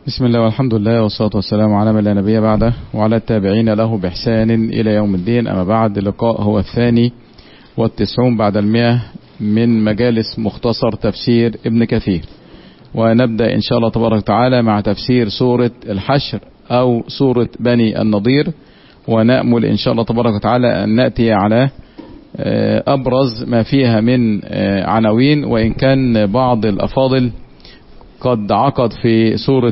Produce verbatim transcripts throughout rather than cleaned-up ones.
بسم الله والحمد لله والصلاة والسلام على من لا نبي بعده وعلى التابعين له بإحسان إلى يوم الدين. أما بعد، اللقاء هو الثاني والتسعون بعد المئة من مجالس مختصر تفسير ابن كثير، ونبدأ إن شاء الله تبارك وتعالى مع تفسير سورة الحشر أو سورة بني النضير، ونأمل إن شاء الله تبارك وتعالى أن نأتي على أبرز ما فيها من عناوين، وإن كان بعض الأفاضل قد عقد في سورة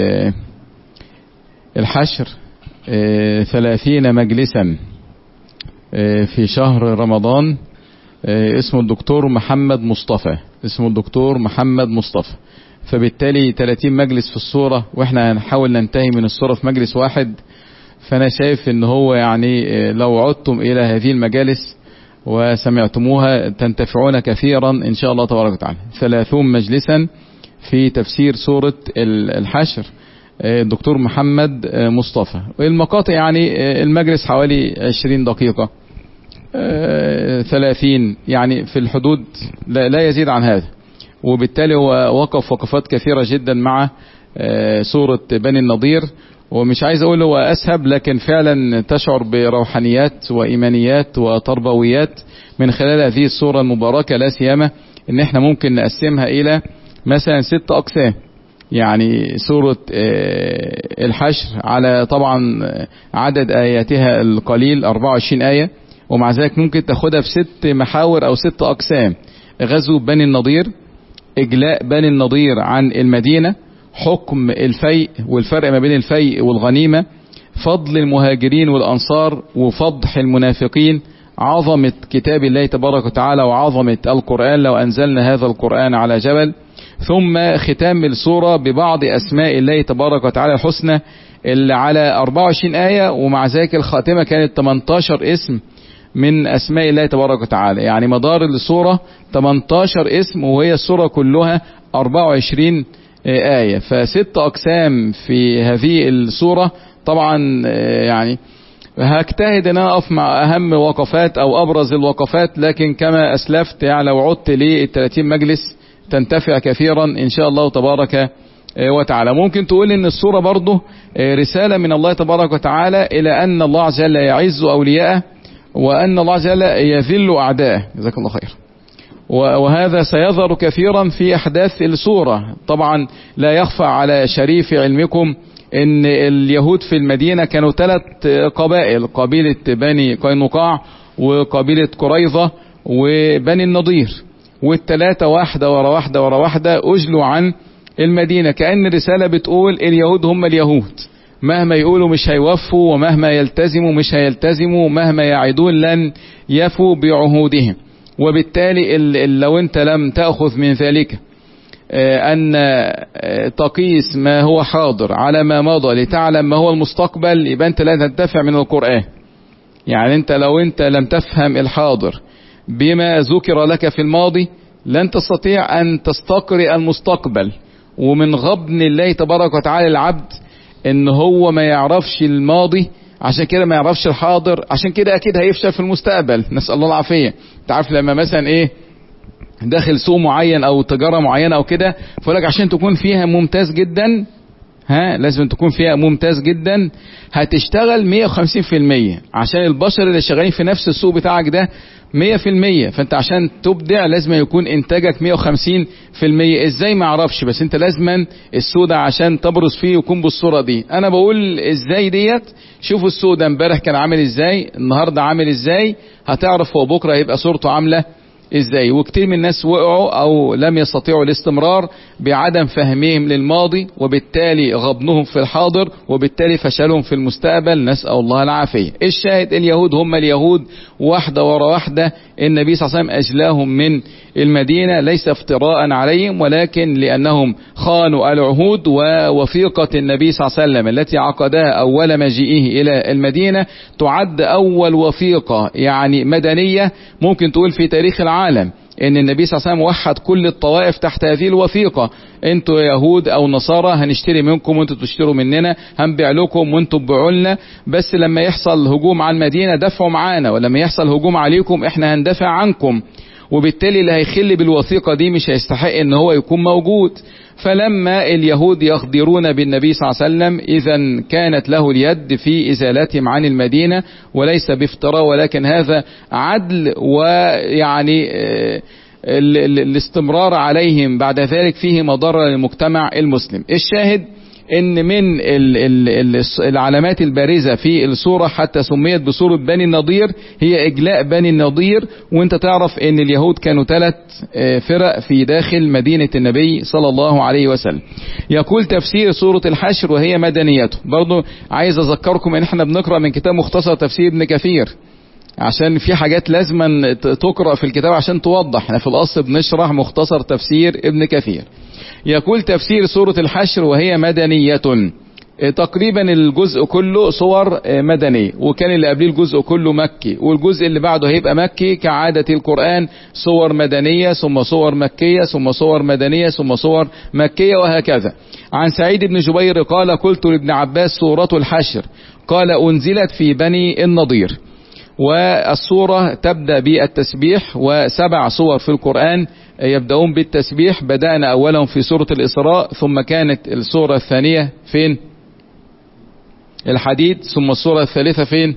الحشر ثلاثين مجلسا في شهر رمضان، اسمه الدكتور محمد مصطفى اسمه الدكتور محمد مصطفى فبالتالي ثلاثين مجلس في السورة، واحنا هنحاول ننتهي من السورة في مجلس واحد. فانا شايف ان هو يعني لو عدتم الى هذه المجالس وسمعتموها تنتفعون كثيرا ان شاء الله تبارك وتعالى. ثلاثون مجلسا في تفسير سورة الحشر الدكتور محمد مصطفى، والمقاطع يعني المجلس حوالي عشرين دقيقة، ثلاثين يعني في الحدود، لا يزيد عن هذا. وبالتالي هو وقف وقفات كثيرة جدا مع سورة بني النضير، ومش عايز اقول هو اسهب، لكن فعلا تشعر بروحانيات وايمانيات وتربويات من خلال هذه السورة المباركة، لا سيما ان احنا ممكن نقسمها الى مثلا ست اقسام. يعني سورة الحشر على طبعا عدد اياتها القليل اربعة وعشرين آية، ومع ذلك ممكن تاخدها في ست محاور او ست اقسام: غزو بني النضير، اجلاء بني النضير عن المدينة، حكم الفيء والفرق ما بين الفيء والغنيمة، فضل المهاجرين والانصار وفضح المنافقين، عظمة كتاب الله تبارك وتعالى وعظمة القرآن لو انزلنا هذا القرآن على جبل، ثم ختام السورة ببعض اسماء الله تبارك وتعالى الحسنى اللي على اربعة وعشرين آية، ومع ذلك الخاتمة كانت ثمانية عشر اسم من اسماء الله تبارك وتعالى. يعني مدار السورة ثمانية عشر اسم، وهي السورة كلها اربعة وعشرين آية، فست اقسام في هذه السورة. طبعا يعني هجتهد ان انا اقف مع اهم وقفات او ابرز الوقفات، لكن كما اسلفت يعني لو عدت للثلاثين مجلس تنتفع كثيرا ان شاء الله تبارك وتعالى. ممكن تقول ان السورة برضه رسالة من الله تبارك وتعالى الى ان الله عز وجل يعز اولياءه، وان الله عز وجل يذل اعداءه. جزاك الله خير. وهذا سيظهر كثيرا في احداث السورة. طبعا لا يخفى على شريف علمكم ان اليهود في المدينة كانوا ثلاث قبائل: قبيلة بني قينقاع وقبيلة قريظة وبني النضير، والثلاثة واحدة ورا واحدة ورا واحدة اجلوا عن المدينة. كأن الرسالة بتقول اليهود هم اليهود، مهما يقولوا مش هيوفوا، ومهما يلتزموا مش هيلتزموا، مهما يعدون لن يفوا بعهودهم. وبالتالي لو انت لم تأخذ من ذلك ان تقيس ما هو حاضر على ما مضى لتعلم ما هو المستقبل، يبقى انت لا تنتفع من القرآن. يعني انت لو انت لم تفهم الحاضر بما ذكر لك في الماضي لن تستطيع ان تستقرئ المستقبل. ومن غبن الله تبارك وتعالى العبد ان هو ما يعرفش الماضي، عشان كده ما يعرفش الحاضر، عشان كده اكيد هيفشل في المستقبل، نسأل الله العافية. تعرف لما مثلا ايه داخل سوق معين او تجارة معينة او كده، فقولك عشان تكون فيها ممتاز جدا، ها لازم تكون فيها ممتاز جدا، هتشتغل مية وخمسين في المية عشان البشر اللي شغالين في نفس السوق بتاعك ده مية في المية. فانت عشان تبدع لازم يكون انتاجك مية وخمسين في المية. ازاي ما اعرفش، بس انت لازما السوق ده عشان تبرز فيه يكون بالصورة دي. انا بقول ازاي ديت، شوفوا السوق ده امبارح كان عامل ازاي، النهاردة عامل ازاي، هتعرف هو بكرة هيبقى صورته عاملة ازاي. وكتير من الناس وقعوا او لم يستطيعوا الاستمرار بعدم فهمهم للماضي، وبالتالي غبنهم في الحاضر، وبالتالي فشلهم في المستقبل، نسأل الله العافية. الشاهد اليهود هم اليهود واحدة ورا واحدة. النبي صلى الله عليه وسلم اجلاهم من المدينة ليس افتراء عليهم، ولكن لانهم خانوا العهود ووثيقة النبي صلى الله عليه وسلم التي عقدها اول مجيئه الى المدينة تعد اول وثيقة يعني مدنية ممكن تقول في تاريخ العالم، ان النبي صلى الله عليه وسلم وحد كل الطوائف تحت هذه الوثيقة. انتوا يهود او نصارى هنشتري منكم وانتوا تشتروا مننا، هنبيع لكم وانتوا تبيعوا لنا، بس لما يحصل هجوم على المدينة دفعوا معانا، ولما يحصل هجوم عليكم احنا هندفع عنكم. وبالتالي اللي هيخل بالوثيقة دي مش هيستحق ان هو يكون موجود. فلما اليهود يغدرون بالنبي صلى الله عليه وسلم إذا كانت له اليد في إزالتهم عن المدينة، وليس بافتراء ولكن هذا عدل، ويعني الاستمرار عليهم بعد ذلك فيه مضرة للمجتمع المسلم. الشاهد ان من العلامات البارزة في السورة حتى سميت بسورة بني النضير هي اجلاء بني النضير. وانت تعرف ان اليهود كانوا ثلاث فرق في داخل مدينة النبي صلى الله عليه وسلم. يقول تفسير سورة الحشر وهي مدنيته. برضو عايز اذكركم ان احنا بنقرأ من كتاب مختصر تفسير ابن كثير، عشان في حاجات لازم تقرأ في الكتاب عشان توضح. احنا في الاصل بنشرح مختصر تفسير ابن كثير. يقول تفسير سورة الحشر وهي مدنية، تقريبا الجزء كله صور مدنية، وكان اللي قبليه الجزء كله مكي، والجزء اللي بعده هيبقى مكي كعادة القرآن، صور مدنية ثم صور مكية ثم صور مدنية ثم صور مكية وهكذا. عن سعيد بن جبير قال قلت لابن عباس سورة الحشر، قال أنزلت في بني النضير. والسورة تبدأ بالتسبيح، وسبع صور في القرآن يبدأون بالتسبيح. بدأنا أولهم في سورة الإسراء، ثم كانت السورة الثانية فين؟ الحديد. ثم السورة الثالثة فين؟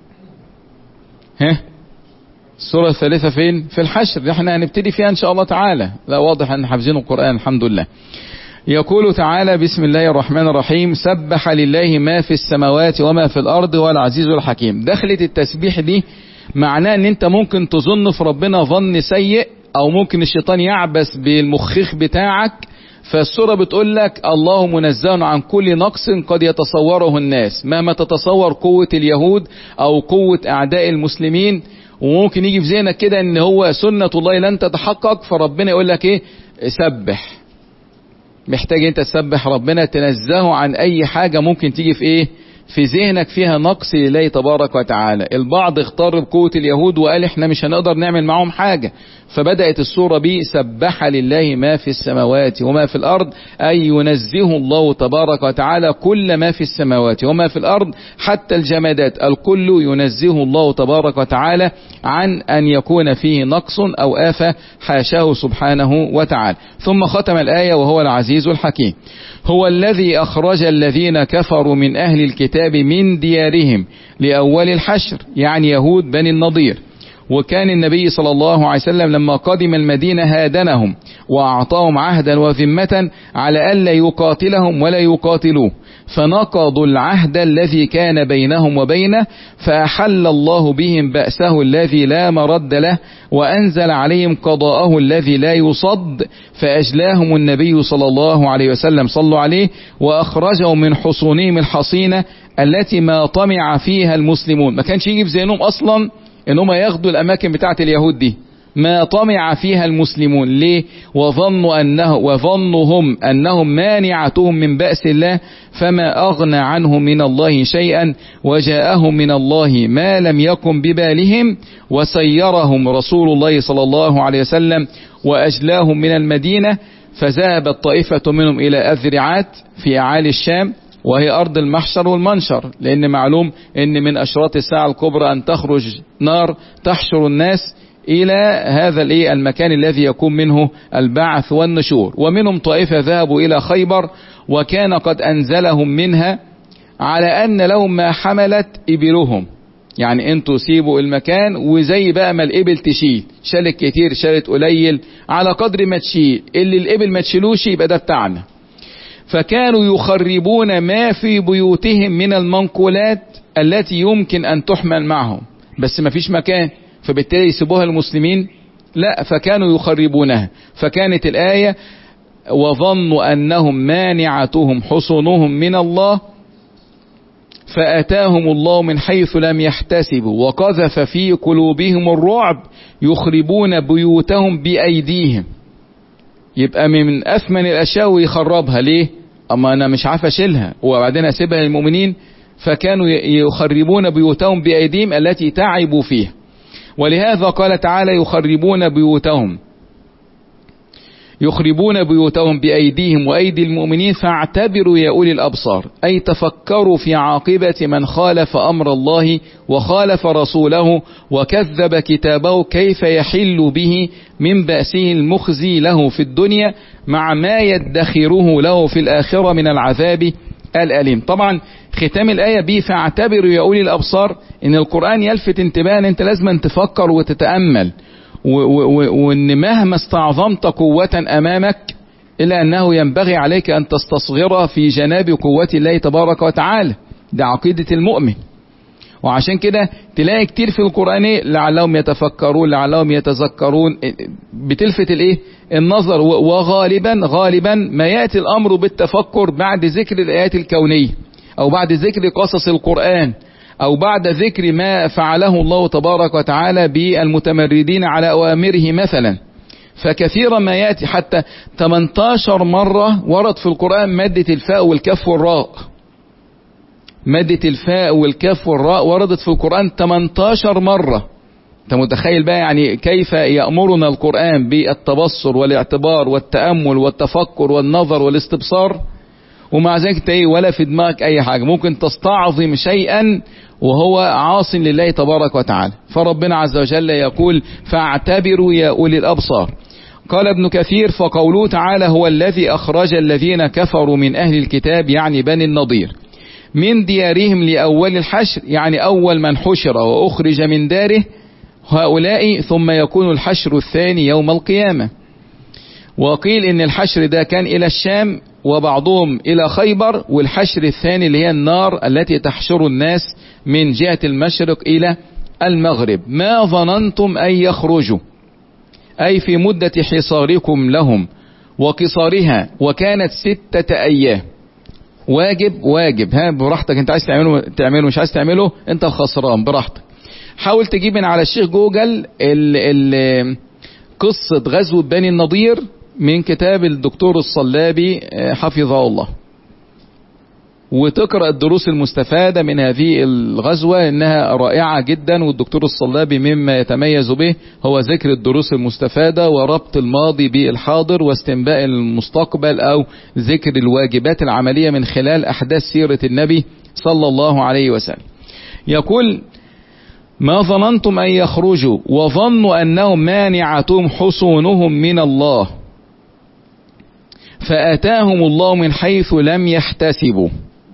ها؟ السورة الثالثة فين؟ في الحشر. احنا هنبتدي فيها إن شاء الله تعالى. لا واضح أن حافظين القرآن الحمد لله. يقول تعالى بسم الله الرحمن الرحيم سبح لله ما في السماوات وما في الأرض والعزيز الحكيم. دخلت التسبيح دي معناه ان انت ممكن تظن في ربنا ظن سيء، او ممكن الشيطان يعبس بالمخيخ بتاعك. فالسورة بتقول لك الله منزه عن كل نقص قد يتصوره الناس، مهما تتصور قوة اليهود او قوة اعداء المسلمين، وممكن يجي في ذهنك كده ان هو سنة الله لن تتحقق، فربنا يقول لك ايه؟ سبح. محتاج انت تسبح ربنا، تنزهه عن اي حاجة ممكن تيجي في ايه؟ في ذهنك فيها نقص لله تبارك وتعالى. البعض اختار بقوة اليهود وقال احنا مش هنقدر نعمل معهم حاجة، فبدأت السورة بي سبح لله ما في السماوات وما في الأرض، أي ينزه الله تبارك وتعالى كل ما في السماوات وما في الأرض، حتى الجمادات الكل ينزه الله تبارك وتعالى عن أن يكون فيه نقص أو آفة، حاشاه سبحانه وتعالى. ثم ختم الآية وهو العزيز الحكيم. هو الذي أخرج الذين كفروا من أهل الكتاب من ديارهم لأول الحشر، يعني يهود بني النضير. وكان النبي صلى الله عليه وسلم لما قدم المدينة هادنهم وأعطاهم عهدا وذمة على ألا يقاتلهم ولا يقاتلوه، فنقضوا العهد الذي كان بينهم وبينه، فأحل الله بهم بأسه الذي لا مرد له، وأنزل عليهم قضاءه الذي لا يصد، فأجلاهم النبي صلى الله عليه وسلم صلوا عليه، وأخرجهم من حصونهم الحصينة التي ما طمع فيها المسلمون. ما كانش يجي في ذهنهم أصلا انهم ياخدوا الاماكن بتاعت اليهود دي، ما طمع فيها المسلمون. ليه؟ وظنوا انه وظنهم انهم مانعتهم من بأس الله، فما اغنى عنهم من الله شيئا، وجاءهم من الله ما لم يكن ببالهم، وسيرهم رسول الله صلى الله عليه وسلم واجلاهم من المدينة. فذهبت طائفة منهم الى اذرعات في اعالي الشام، وهي أرض المحشر والمنشر، لأن معلوم أن من أشراط الساعة الكبرى أن تخرج نار تحشر الناس إلى هذا المكان الذي يكون منه البعث والنشور. ومنهم طائفة ذهبوا إلى خيبر، وكان قد أنزلهم منها على أن لهم ما حملت إبلهم، يعني أنتوا سيبوا المكان وزي بقى ما الإبل تشيل، شالت كتير شالت قليل على قدر ما تشيل، اللي الإبل ما تشيلوش يبقى ده بتاعنا. فكانوا يخربون ما في بيوتهم من المنقولات التي يمكن أن تحمل معهم، بس ما فيش مكان، فبالتالي يسيبوها المسلمين؟ لا، فكانوا يخربونها. فكانت الآية وظنوا أنهم مانعتهم حصونهم من الله، فأتاهم الله من حيث لم يحتسبوا، وقذف في قلوبهم الرعب يخربون بيوتهم بأيديهم. يبقى من أثمن الأشياء ويخربها. ليه؟ أما أنا مش عارف أشيلها وبعدين أسيبها للمؤمنين. فكانوا يخربون بيوتهم بأيديهم التي تعبوا فيها. ولهذا قال تعالى يخربون بيوتهم. يخربون بيوتهم بأيديهم وأيدي المؤمنين فاعتبروا يا أولي الأبصار، أي تفكروا في عاقبة من خالف أمر الله وخالف رسوله وكذب كتابه، كيف يحل به من بأسه المخزي له في الدنيا مع ما يدخره له في الآخرة من العذاب الأليم. طبعا ختام الآية بي فاعتبروا يا أولي الأبصار، إن القرآن يلفت انتباه أن أنت لازم تفكر وتتأمل، وإن مهما استعظمت قوة أمامك إلا أنه ينبغي عليك أن تستصغرها في جناب قوة الله تبارك وتعالى. ده عقيدة المؤمن. وعشان كده تلاقي كتير في القرآن لعلهم يتفكرون لعلهم يتذكرون، بتلفت الايه النظر. وغالبا غالبا ما يأتي الأمر بالتفكر بعد ذكر الآيات الكونية، أو بعد ذكر قصص القرآن، أو بعد ذكر ما فعله الله تبارك وتعالى بالمتمردين على أوامره مثلا. فكثيرا ما يأتي حتى ثمانية عشر مرة ورد في القرآن مادة الفاء والكاف والراء. مادة الفاء والكاف والراء وردت في القرآن ثمانية عشر مرة. انت متخيل بقى يعني كيف يأمرنا القرآن بالتبصر والاعتبار والتأمل والتفكر والنظر والاستبصار، ومع ذلك انت ايه ولا في دماغك اي حاجة، ممكن تستعظم شيئا وهو عاص لله تبارك وتعالى. فربنا عز وجل يقول فاعتبروا يا أولي الأبصار. قال ابن كثير فقوله تعالى هو الذي أخرج الذين كفروا من أهل الكتاب، يعني بني النضير، من ديارهم لأول الحشر، يعني أول من حشر وأخرج من داره هؤلاء، ثم يكون الحشر الثاني يوم القيامة. وقيل إن الحشر ده كان إلى الشام وبعضهم إلى خيبر، والحشر الثاني اللي هي النار التي تحشر الناس من جهة المشرق إلى المغرب. ما ظننتم أن يخرجوا، أي في مدة حصاركم لهم وقصارها، وكانت ستة أيام. واجب واجب ها براحتك، انت عايز تعمله تعمله، مش عايز تعمله انت الخسران براحتك. حاول تجيب من على الشيخ جوجل ال ال قصة غزوة بني النضير من كتاب الدكتور الصلابي حفظه الله، وتقرأ الدروس المستفادة من هذه الغزوة، انها رائعة جدا. والدكتور الصلابي مما يتميز به هو ذكر الدروس المستفادة وربط الماضي بالحاضر واستنباء المستقبل، او ذكر الواجبات العملية من خلال احداث سيرة النبي صلى الله عليه وسلم. يقول ما ظننتم ان يخرجوا وظنوا انهم مانعتهم حصونهم من الله فآتاهم الله من حيث لم يحتسبوا،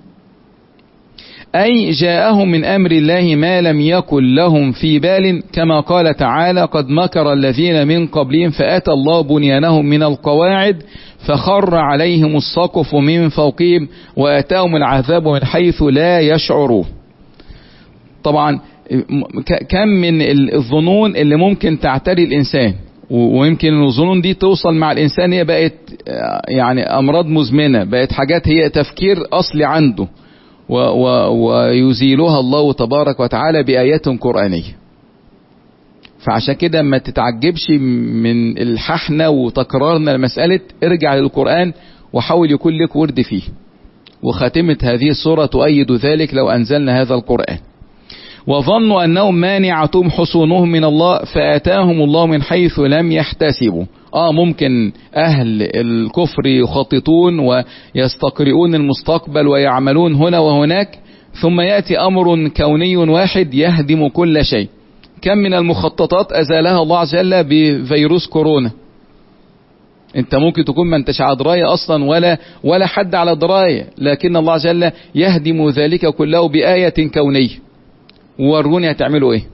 أي جاءهم من أمر الله ما لم يكن لهم في بال، كما قال تعالى قد مكر الذين من قبلهم فأتى الله بنيانهم من القواعد فخر عليهم السقف من فوقهم وأتاهم العذاب من حيث لا يشعرون. طبعا كم من الظنون اللي ممكن تعتري الإنسان، ويمكن الظنون دي توصل مع الإنسان هي بقت يعني أمراض مزمنة، بقت حاجات هي تفكير أصلي عنده، و و ويزيلها الله تبارك وتعالى بآيات قرآنية. فعشان كده ما تتعجبش من الححنة وتكرارنا المسألة، ارجع للقرآن وحاول يكون لك ورد فيه، وخاتمة هذه السورة تؤيد ذلك لو أنزلنا هذا القرآن. وظنوا أنهم مانعتهم حصونهم من الله فآتاهم الله من حيث لم يحتسبوا. آه ممكن أهل الكفر يخططون ويستقرئون المستقبل ويعملون هنا وهناك، ثم يأتي أمر كوني واحد يهدم كل شيء. كم من المخططات أزالها الله عز وجل بفيروس كورونا. انت ممكن تكون ما انتش على دراية اصلا ولا ولا حد على دراية، لكن الله عز وجل يهدم ذلك كله بآية كونية. ووروني هتعملوا ايه،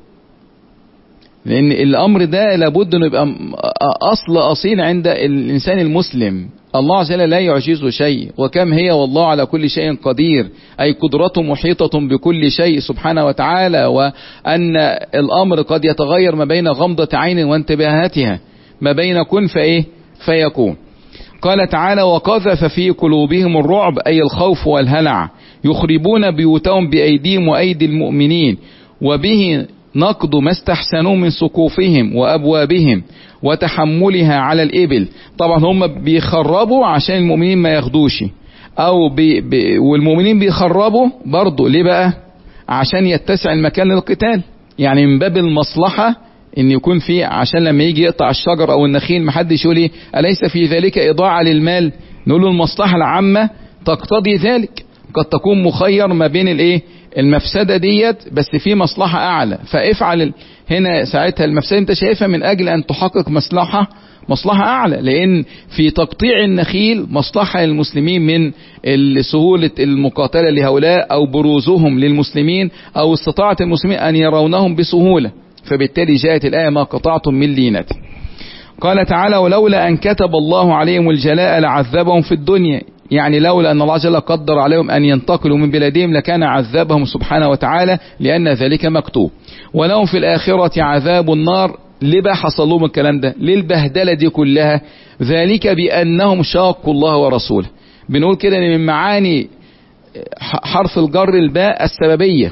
لان الامر ده لابد انه يبقى اصل اصيل عند الانسان المسلم. الله عز وجل لا يعجزه شيء، وكم هي والله على كل شيء قدير، اي قدرته محيطة بكل شيء سبحانه وتعالى، وان الامر قد يتغير ما بين غمضة عين وانتباهاتها، ما بين كن فايه فيكون. قال تعالى وقذف في قلوبهم الرعب، أي الخوف والهلع، يخربون بيوتهم بأيديهم وأيدي المؤمنين، وبه نقض ما استحسنوا من سقوفهم وأبوابهم وتحملها على الإبل. طبعا هم بيخربوا عشان المؤمنين ما ياخدوش، أو بي بي والمؤمنين بيخربوا برضو ليه بقى؟ عشان يتسع المكان للقتال، يعني من باب المصلحة ان يكون في، عشان لما يجي يقطع الشجر او النخيل محدش يقول ايه أليس في ذلك إضاعة للمال؟ نقول له المصلحة العامة تقتضي ذلك. قد تكون مخير ما بين الايه المفسدة ديت، بس في مصلحة اعلى فافعل هنا ساعتها المفسدة انت شايفها من اجل ان تحقق مصلحة مصلحة اعلى، لان في تقطيع النخيل مصلحة للمسلمين من سهولة المقاتلة لهؤلاء او بروزهم للمسلمين او استطاعة المسلمين ان يرونهم بسهولة، فبالتالي جاءت الآية ما قطعتم من لينة. قال تعالى ولولا أن كتب الله عليهم الجلاء لعذبهم في الدنيا، يعني لولا أن الله جل قدر عليهم أن ينتقلوا من بلادهم لكان عذبهم سبحانه وتعالى لأن ذلك مكتوب. ولهم في الآخرة عذاب النار. ليه بقى حصل لهم الكلام ده؟ ليه البهدلة دي كلها؟ ذلك بأنهم شاقوا الله ورسوله. بنقول كده من معاني حرف الجر الباء السببية،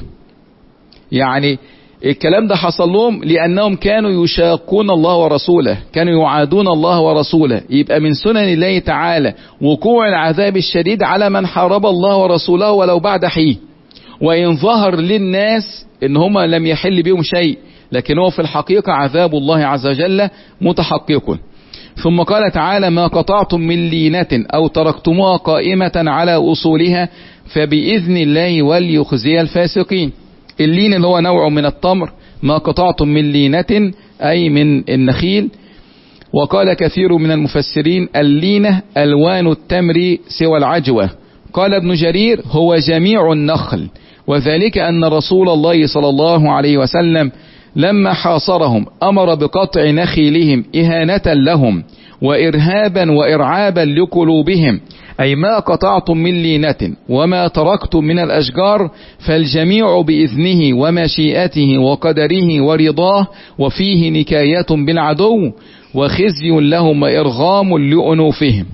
يعني الكلام ده حصل لهم لأنهم كانوا يشاقون الله ورسوله، كانوا يعادون الله ورسوله. يبقى من سنن الله تعالى وقوع العذاب الشديد على من حارب الله ورسوله ولو بعد حين، وإن ظهر للناس إن هم لم يحل بهم شيء، لكن هو في الحقيقة عذاب الله عز وجل متحقق. ثم قال تعالى ما قطعتم من لينة أو تركتموها قائمة على أصولها فبإذن الله وليخزي الفاسقين. اللين اللي هو نوع من التمر، ما قطعتم من لينة أي من النخيل. وقال كثير من المفسرين اللينة ألوان التمر سوى العجوة. قال ابن جرير هو جميع النخل، وذلك أن رسول الله صلى الله عليه وسلم لما حاصرهم أمر بقطع نخيلهم إهانة لهم وإرهابا وإرعابا لقلوبهم، أي ما قطعتم من لينة وما تركتم من الأشجار فالجميع بإذنه ومشيئته وقدره ورضاه، وفيه نكاية بالعدو وخزي لهم وإرغام لأنوفهم.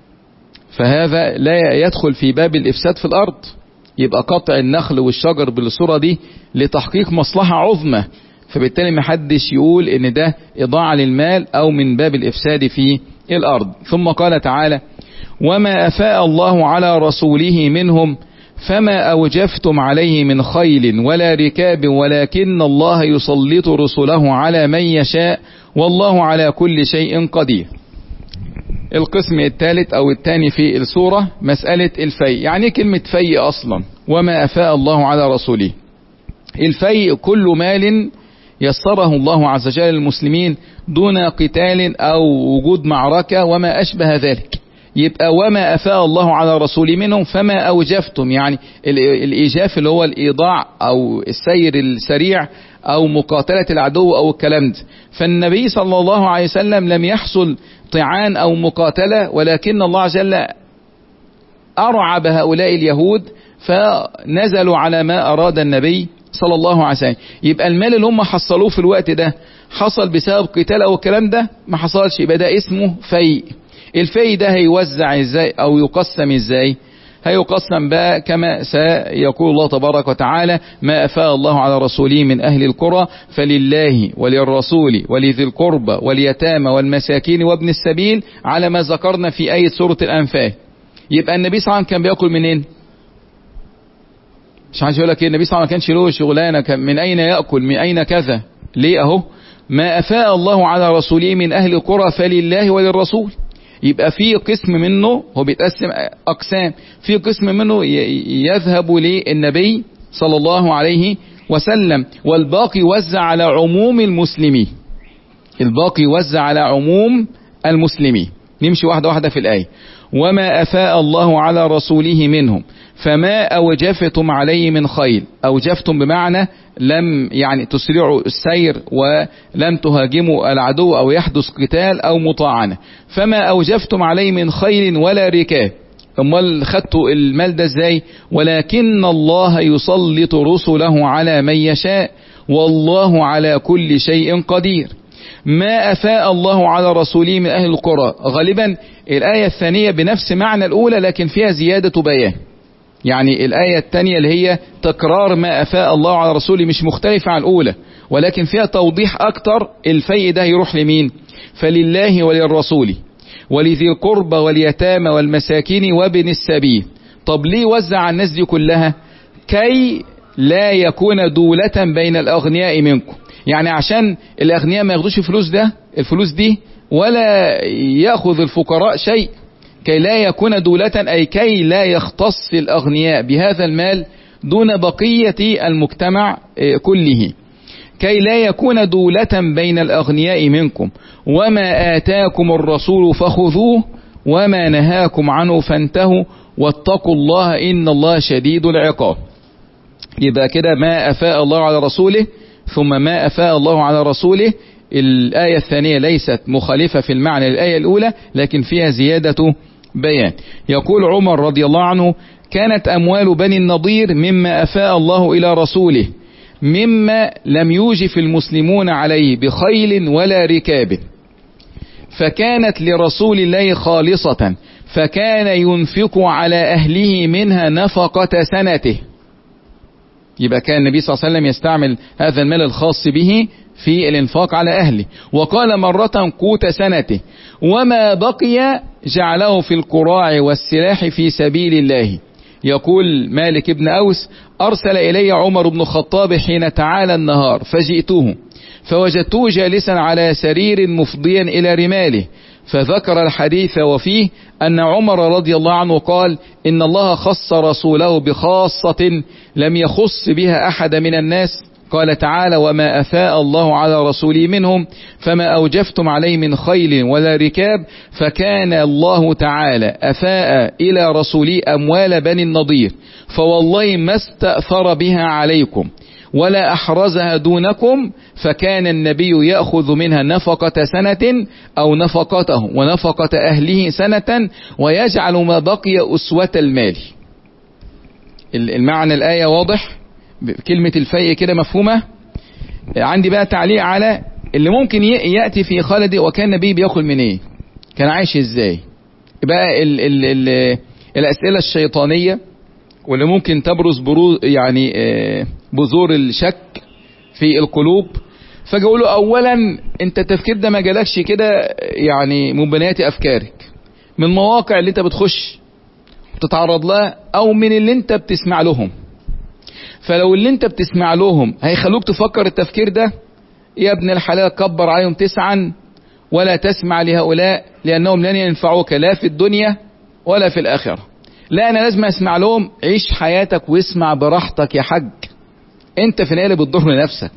فهذا لا يدخل في باب الإفساد في الأرض. يبقى قطع النخل والشجر بالصورة دي لتحقيق مصلحة عظمى، فبالتالي محدش يقول ان ده إضاعة للمال او من باب الإفساد في الأرض. ثم قال تعالى وما أفاء الله على رسوله منهم فما أوجفتم عليه من خيل ولا ركاب ولكن الله يسلط رسله على من يشاء والله على كل شيء قدير. القسم الثالث او الثاني في السورة مسألة الفيء. يعني كلمة فيء اصلا؟ وما أفاء الله على رسوله. الفيء كل مال يسره الله عز وجل للمسلمين دون قتال او وجود معركة وما اشبه ذلك. يبقى وما أفاء الله على رسوله منهم فما أوجفتم، يعني الإيجاف اللي هو الإيضاع أو السير السريع أو مقاتلة العدو أو الكلام ده. فالنبي صلى الله عليه وسلم لم يحصل طعان أو مقاتلة، ولكن الله عز وجل أرعب هؤلاء اليهود فنزلوا على ما أراد النبي صلى الله عليه وسلم. يبقى المال اللي هم حصلوه في الوقت ده حصل بسبب قتال أو الكلام ده؟ ما حصلش. يبقى ده اسمه فيء. الفيء ده هيوزع ازاي او يقسم ازاي؟ هيقسم بقى كما سيقول الله تبارك وتعالى ما أفاء الله على رسوله من أهل القرى فلله وللرسول ولذي القربى واليتامى والمساكين وابن السبيل على ما ذكرنا في آية سورة الأنفال. يبقى النبي صلى الله عليه وسلم كان بيأكل منين؟ مش عايز يقول لك ايه النبي صلى الله عليه وسلم ما كانش له شغلانه من اين يأكل من اين كذا. ليه؟ اهو ما أفاء الله على رسوله من أهل القرى فلله وللرسول. يبقى في قسم منه هو بيتقسم أقسام، في قسم منه يذهب للنبي صلى الله عليه وسلم، والباقي يوزع على عموم المسلمين. الباقي يوزع على عموم المسلمين. نمشي واحدة واحدة في الآية. وما أفاء الله على رسوله منهم فما أوجفتم عليه من خيل. أوجفتم بمعنى لم يعني تسرعوا السير ولم تهاجموا العدو أو يحدث قتال أو مطاعنة. فما أوجفتم عليه من خيل ولا ركاب. امال خدتوا المال ده ازاي؟ ولكن الله يسلط رسله على من يشاء والله على كل شيء قدير. ما أفاء الله على رسوله من أهل القرى. غالبا الآية الثانية بنفس معنى الأولى لكن فيها زيادة بيان. يعني الآية الثانية اللي هي تكرار ما أفاء الله على رسوله مش مختلفة عن الأولى، ولكن فيها توضيح أكتر. الفيء ده يروح لمين؟ فلله وللرسول ولذي القربى واليتامى والمساكين وابن السبيل. طب ليه وزع على الناس دي كلها؟ كي لا يكون دولة بين الأغنياء منكم. يعني عشان الاغنياء ما ياخدوش الفلوس ده الفلوس دي ولا ياخذ الفقراء شيء، كي لا يكون دولة، اي كي لا يختص الاغنياء بهذا المال دون بقية المجتمع كله، كي لا يكون دولة بين الاغنياء منكم. وما آتاكم الرسول فخذوه وما نهاكم عنه فانتهوا واتقوا الله إن الله شديد العقاب. يبقى كده ما أفاء الله على رسوله ثم ما أفاء الله على رسوله. الآية الثانية ليست مخالفة في المعنى للآية الأولى، لكن فيها زيادة بيان. يقول عمر رضي الله عنه: كانت أموال بني النضير مما أفاء الله إلى رسوله، مما لم يوجف المسلمون عليه بخيل ولا ركاب، فكانت لرسول الله خالصة، فكان ينفق على أهله منها نفقة سنته. يبقى كان النبي صلى الله عليه وسلم يستعمل هذا المال الخاص به في الانفاق على أهله. وقال مرة قوت سنته، وما بقي جعله في القراع والسلاح في سبيل الله. يقول مالك بن أوس: أرسل إلي عمر بن الخطاب حين تعالى النهار فجئته، فوجدته جالسا على سرير مفضيا إلى رماله، فذكر الحديث وفيه أن عمر رضي الله عنه قال: إن الله خص رسوله بخاصة لم يخص بها أحد من الناس. قال تعالى: وما أفاء الله على رسوله منهم فما أوجفتم عليه من خيل ولا ركاب، فكان الله تعالى أفاء إلى رسوله أموال بني النضير، فوالله ما استأثر بها عليكم ولا أحرزها دونكم، فكان النبي يأخذ منها نفقة سنة أو نفقته ونفقة أهله سنة، ويجعل ما بقي أسوة المال. المعنى الآية واضح؟ كلمة الفيء كده مفهومة؟ عندي بقى تعليق على اللي ممكن يأتي في خالد: وكان النبي بيأكل من ايه؟ كان عايش ازاي؟ بقى ال ال ال الأسئلة الشيطانية واللي ممكن تبرز بروز يعني بذور الشك في القلوب. فقالوا اولا انت التفكير ده ما جالكش كده يعني من بنيات افكارك، من مواقع اللي انت بتخش وتتعرض لها او من اللي انت بتسمع لهم. فلو اللي انت بتسمع لهم هيخلوك تفكر التفكير ده، يا ابن الحلال كبر عليهم تسعا ولا تسمع لهؤلاء لانهم لن ينفعوك لا في الدنيا ولا في الاخره. لا، انا لازم اسمع لهم. عيش حياتك واسمع براحتك يا حج، انت في النهايه بتضر لنفسك.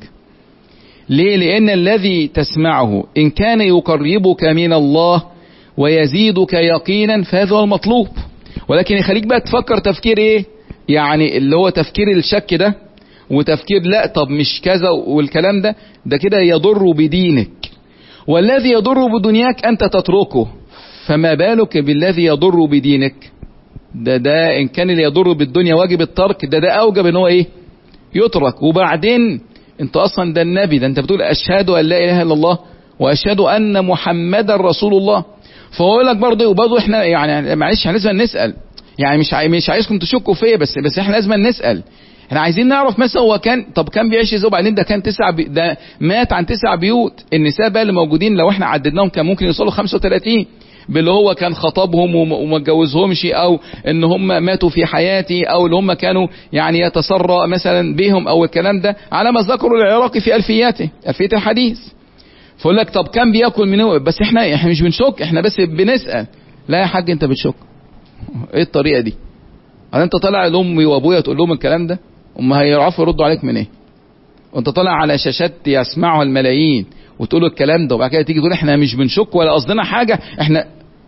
ليه؟ لان الذي تسمعه ان كان يقربك من الله ويزيدك يقينا فهذا هو المطلوب، ولكن يخليك بقى تفكر تفكير ايه يعني، اللي هو تفكير الشك ده وتفكير لا طب مش كذا والكلام ده، ده كده يضر بدينك. والذي يضر بدنياك انت تتركه، فما بالك بالذي يضر بدينك؟ ده ده ان كان اللي يضر بالدنيا واجب الترك، ده ده اوجب ان هو ايه يترك. وبعدين انت اصلا ده النبي، ده انت بتقول اشهد ان لا اله الا الله واشهد ان محمدا رسول الله. فهو لك برضه وبرضه احنا يعني معلش احنا لازم نسال، يعني مش عاي... مش عايزكم تشكوا فيا، بس بس احنا لازم نسال. احنا عايزين نعرف مثلا هو كان طب كان بيعيش ازاي، وبعدين ده كان تسع بي... ده مات عن تسع بيوت. النساء بقى اللي موجودين لو احنا عددناهم كان ممكن يوصلوا خمسة وثلاثين، باللي هو كان خطبهم وما اتجوزهمش، او ان هم ماتوا في حياتي، او اللي هم كانوا يعني يتسرى مثلا بهم، او الكلام ده على ما ذكروا العراقي في الفياته الفيه الحديث. فقول لك طب كان بياكل منه، بس احنا احنا مش بنشك، احنا بس بنسال. لا يا حاج انت بتشك، ايه الطريقه دي؟ هل انت طالع لامي وابويا تقول لهم الكلام ده؟ هم هيعرفوا يردوا عليك من ايه؟ وانت طالع على شاشات يسمعها الملايين وتقول الكلام ده، وبعد كده تيجي تقول احنا مش بنشك ولا قصدنا حاجه احنا.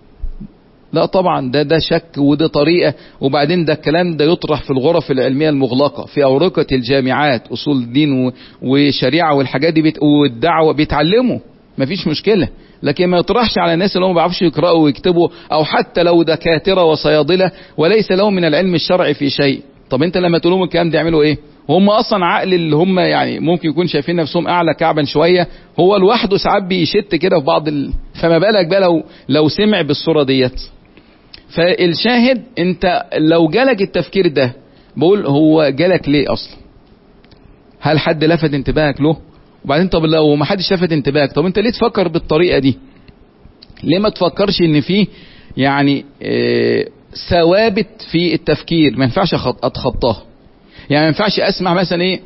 لا طبعا ده ده شك ودي طريقه. وبعدين ده الكلام ده يطرح في الغرف العلميه المغلقه في اورقه الجامعات، اصول الدين وشريعه والحاجات دي بت... والدعوه بيتعلموا، مفيش مشكله. لكن ما يطرحش على الناس اللي هم ما بيعرفوش يقراوا ويكتبوا، او حتى لو دكاتره وصيادله وليس لهم من العلم الشرعي في شيء. طب انت لما تقول لهم الكلام ده يعملوا ايه؟ هم اصلا عقل اللي هم يعني ممكن يكون شايفين نفسهم اعلى كعبا شويه، هو لوحده ساعات بيشت كده في بعض ال... فما بالك بقى لو لو سمع بالصوره ديت. فالشاهد انت لو جالك التفكير ده، بقول هو جالك ليه اصلا؟ هل حد لفت انتباهك له؟ وبعدين طب لو ما حدش لفت انتباهك، طب انت ليه تفكر بالطريقه دي؟ ليه ما تفكرش ان في يعني اه ثوابت في التفكير ما ينفعش اتخطاها؟ يعني ما ينفعش اسمع مثلا ايه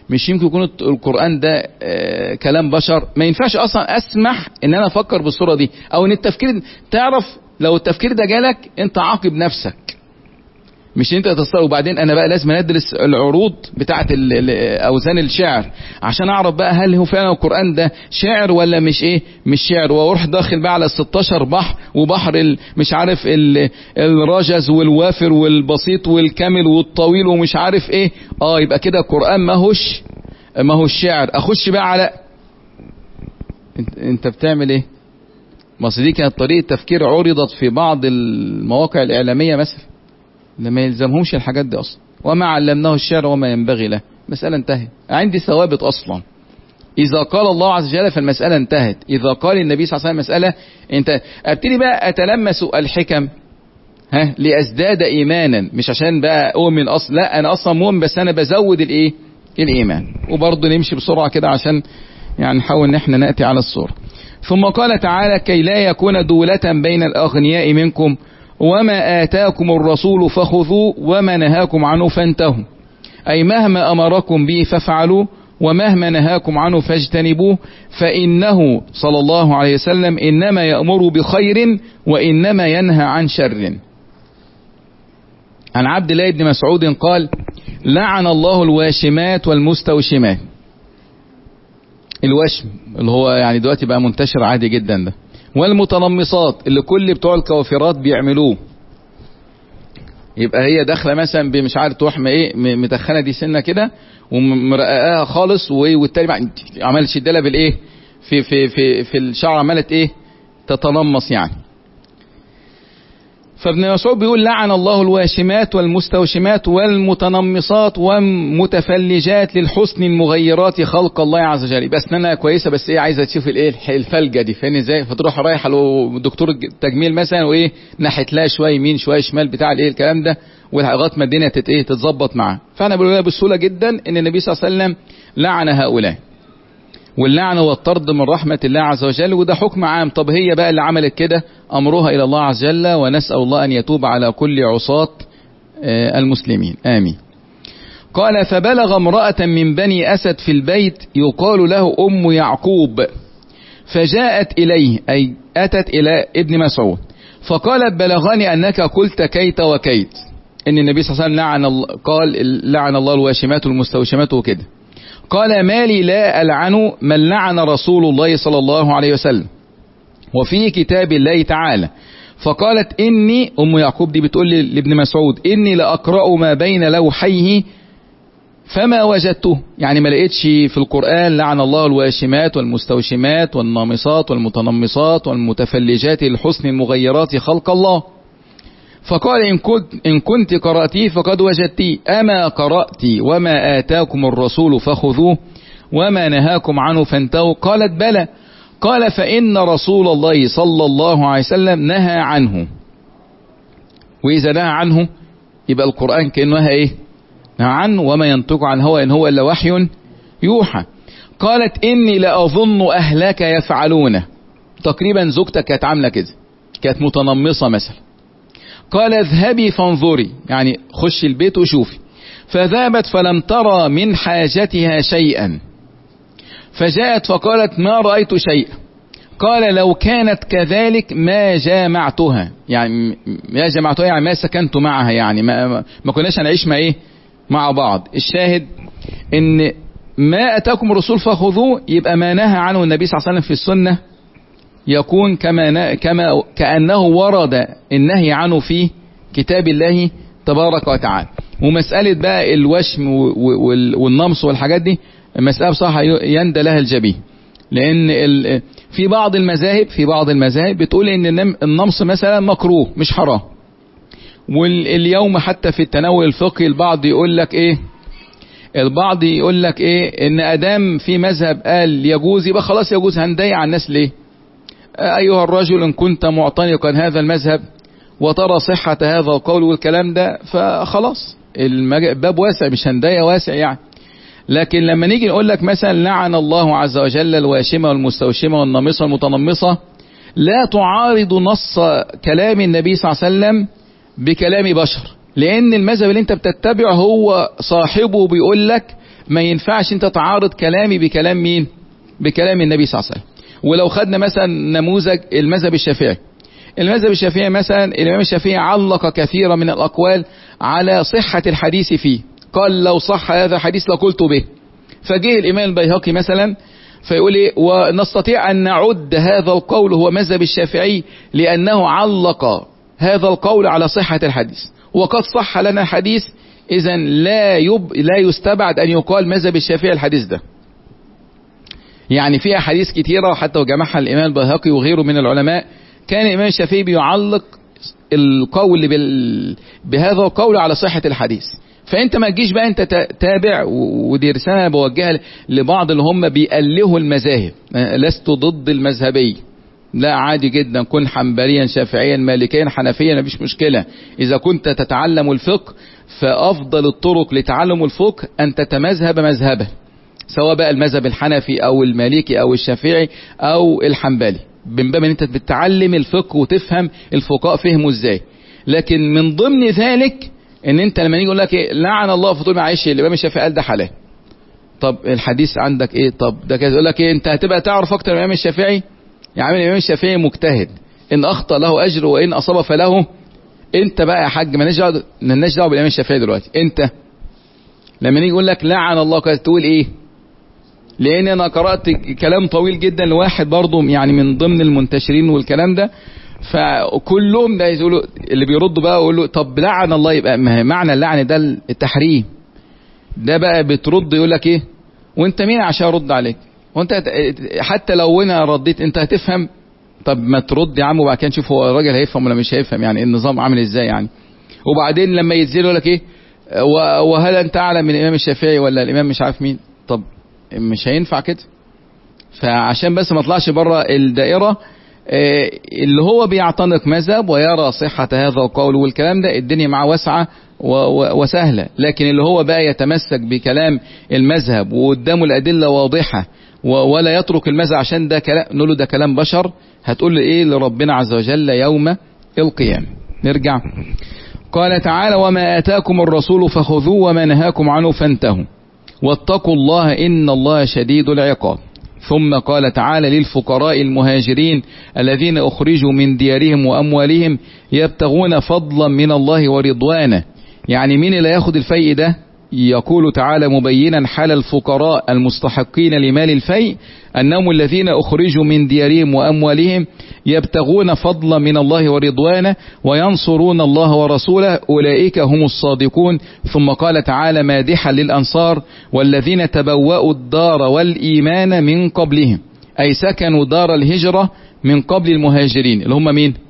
مش يمكن يكون القرآن ده آه كلام بشر. ما ينفعش اصلا اسمح ان انا افكر بالصورة دي، او ان التفكير، تعرف لو التفكير ده جالك انت عاقب نفسك، مش انت تصدر. وبعدين انا بقى لازم ادرس العروض بتاعه اوزان الشعر عشان اعرف بقى هل هو فعلا القرآن ده شعر ولا مش ايه، مش شعر. واروح داخل بقى على الستاشر بحر، وبحر مش عارف الرجز والوافر والبسيط والكامل والطويل ومش عارف ايه. اه يبقى كده القرآن ما هوش ما هوش شعر. اخش بقى على انت, انت بتعمل ايه؟ ما دي كانت طريقة تفكير عرضت في بعض المواقع الاعلامية مثلا، لما يلزمهمش الحاجات دي اصلا. وما علمناه الشعر وما ينبغي له. مسألة انتهت، عندي ثوابت اصلا. اذا قال الله عز وجل فالمسألة انتهت، اذا قال النبي صلى الله عليه وسلم مسألة انت. ابتدي بقى اتلمس الحكم ها لازداد ايمانا، مش عشان بقى اؤمن اصلا، لا انا اصلا مؤمن بس انا بزود الايه، الايمان. وبرضه نمشي بسرعة كده عشان يعني نحاول ان احنا نأتي على الصورة. ثم قال تعالى كي لا يكون دولة بين الاغنياء منكم وما آتاكم الرسول فخذوه وما نهاكم عنه فانتهوا. أي مهما أمركم به فافعلوا ومهما نهاكم عنه فاجتنبوه، فإنه صلى الله عليه وسلم إنما يأمر بخير وإنما ينهى عن شر. عن عبد الله بن مسعود قال لعن الله الواشمات والمستوشمات. الوشم اللي هو يعني دلوقتي بقى منتشر عادي جدا ده، والمتنمصات اللي كل بتوع الكوافرات بيعملوه. يبقى هي داخله مثلا بمش عارف تروح ايه مدخنه دي سنه كده ومرققاها خالص، والتاني عمال شدالها بالايه في في في في الشعر، عملت ايه تتنمص يعني. فابن مسعود بيقول لعن الله الواشمات والمستوشمات والمتنمصات والمتفلجات للحسن المغيرات خلق الله عز وجل. يبقى اسنانها كويسه بس ايه عايزه تشوف الايه الفلجه دي فين ازاي، فتروح رايحه لدكتور التجميل مثلا وايه نحت لها شويه يمين شويه شمال بتاع الايه الكلام ده، ولغايه ما الدنيا تت ايه تتظبط معاه. فانا بقول لها بسهوله جدا ان النبي صلى الله عليه وسلم لعن هؤلاء، واللعن هو الطرد من رحمة الله عز وجل، وده حكم عام. طب هي بقى اللي عملت كده أمرها إلى الله عز وجل، ونسأل الله أن يتوب على كل عصاة المسلمين آمين. قال فبلغ امرأة من بني أسد في البيت يقال له أم يعقوب، فجاءت إليه أي أتت إلى ابن مسعود فقالت بلغني أنك قلت كيت وكيت، إن النبي صلى الله عليه وسلم لعن قال لعن الله الواشمات والمستوشمات وكده. قال ما لي لا ألعن من لعن رسول الله صلى الله عليه وسلم وفي كتاب الله تعالى. فقالت إني أم يعقوب دي بتقول لابن مسعود إني لأقرأ ما بين لوحيه فما وجدته، يعني ما لقيتش في القرآن لعن الله الواشمات والمستوشمات والنامصات والمتنمصات والمتفلجات الحسن المغيرات خلق الله. فقال إن كنت, إن كنت قرأتي فقد وجدتي، أما قرأتي وما آتاكم الرسول فخذوه وما نهاكم عنه فانتهوا؟ قالت بلى. قال فإن رسول الله صلى الله عليه وسلم نهى عنه، وإذا نهى عنه يبقى القرآن كأنها إيه نهى عنه، وما ينطق عن هو إن هو إلا وحي يوحى. قالت إني لأظن أهلك يفعلونه، تقريبا زوجتك كانت عاملة كده، كانت متنمصة مثلا. قال اذهبي فانظري، يعني خشي البيت وشوفي. فذهبت فلم ترى من حاجتها شيئا، فجاءت فقالت ما رأيت شيئا. قال لو كانت كذلك ما جامعتها، يعني ما جامعتها يعني ما سكنت معها، يعني ما, ما كناش هنعيش مع ايه مع بعض. الشاهد ان ما اتاكم الرسول فخذوه، يبقى ما نهى عنه النبي صلى الله عليه وسلم في السنة يكون كما كما كأنه ورد النهي عنه في كتاب الله تبارك وتعالى. ومسألة بقى الوشم والنمص والحاجات دي مسألة بصراحة يندى لها الجبين، لأن في بعض المذاهب في بعض المذاهب بتقول إن النمص مثلا مكروه مش حرام. واليوم حتى في التناول الفقهي البعض يقول لك إيه البعض يقول لك إيه إن أدام في مذهب قال يجوز يبقى خلاص يجوز، هنضيق على الناس ليه؟ أيها الرجل إن كنت معتنقا هذا المذهب وترى صحة هذا القول والكلام ده فخلاص الباب واسع، مش هندايا واسع يعني. لكن لما نيجي نقول لك مثلا لعن الله عز وجل الواشمة والمستوشمة والنامصة والمتنمصة، لا تعارض نص كلام النبي صلى الله عليه وسلم بكلام بشر، لأن المذهب اللي انت بتتبعه هو صاحبه بيقول لك ما ينفعش انت تعارض كلامي بكلام مين؟ بكلام النبي صلى الله عليه وسلم. ولو خدنا مثلا نموذج المذهب الشافعي، المذهب الشافعي مثلا الإمام الشافعي علق كثيرا من الأقوال على صحة الحديث فيه، قال لو صح هذا الحديث لقلت به. فجه الإمام البيهقي مثلا فيقول ايه ونستطيع أن نعد هذا القول هو مذهب الشافعي لأنه علق هذا القول على صحة الحديث، وقد صح لنا الحديث، إذا لا يب لا يستبعد أن يقال مذهب الشافعي الحديث ده. يعني في أحاديث كتيرة وحتى وجمعها الإمام البيهقي وغيره من العلماء، كان الإمام الشافعي بيعلق القول بال... بهذا القول على صحة الحديث. فأنت ما تجيش بقى أنت تتابع، ودي رسالة بوجهها لبعض اللي هم بيألهوا المذاهب. لست ضد المذهبي، لا عادي جدا، كن حنبليا شافعيا مالكيا حنفيا مفيش مشكلة. إذا كنت تتعلم الفقه فأفضل الطرق لتعلم الفقه أن تتمذهب مذهبه، سواء بقى المذهب الحنفي أو المالكي أو الشافعي أو الحنبلي، من باب ان انت بتتعلم الفقه وتفهم الفقهاء فهموا ازاي. لكن من ضمن ذلك ان انت لما يجي يقول لك ايه لعن الله فطول معيش الامام الشافعي قال ده حلال، طب الحديث عندك ايه؟ طب ده كده يقول لك ايه انت هتبقى تعرف اكتر من الامام الشافعي؟ يا عم الامام الشافعي مجتهد، ان اخطا له اجر وان اصاب فله. انت بقى يا حاج مالناش دعوه مالناش دعوه بالامام الشافعي دلوقتي. انت لما يجي يقول لك لعن الله تقول ايه؟ لان انا قرأت كلام طويل جدا لواحد برضه يعني من ضمن المنتشرين والكلام ده، فكلهم ده يقولوا اللي بيردوا بقى يقولوا طب لعن الله، يبقى معنى اللعن ده التحريم. ده بقى بترد يقول لك ايه وانت مين عشان ارد عليك؟ وانت حتى لو انا رديت انت هتفهم؟ طب ما ترد يا عم وبعد كده نشوف هو الراجل هيفهم ولا مش هيفهم، يعني النظام عامل ازاي يعني. وبعدين لما يتزل يقول لك ايه وهل انت اعلم من الامام الشافعي ولا الامام مش عارف مين؟ طب مش هينفع كده. فعشان بس ما اطلعش بره الدائرة، اللي هو بيعتنق مذهب ويرى صحة هذا القول والكلام ده الدنيا معاه واسعة وسهلة. لكن اللي هو بقى يتمسك بكلام المذهب وقدامه الأدلة واضحة ولا يترك المذهب عشان ده كلام نقول له ده كلام بشر، هتقول له ايه لربنا عز وجل يوم القيامة. نرجع قال تعالى وما آتاكم الرسول فخذوه وما نهاكم عنه فانتهوا واتقوا الله إن الله شديد العقاب. ثم قال تعالى للفقراء المهاجرين الذين أخرجوا من ديارهم وأموالهم يبتغون فضلا من الله ورضوانه. يعني مين اللي ياخد الفيء ده؟ يقول تعالى مبينا حال الفقراء المستحقين لمال الفيء أنهم الذين أخرجوا من ديارهم وأموالهم يبتغون فضلا من الله ورضوانه وينصرون الله ورسوله أولئك هم الصادقون. ثم قال تعالى مادحا للأنصار والذين تبوأوا الدار والإيمان من قبلهم، أي سكنوا دار الهجرة من قبل المهاجرين اللي هم مين؟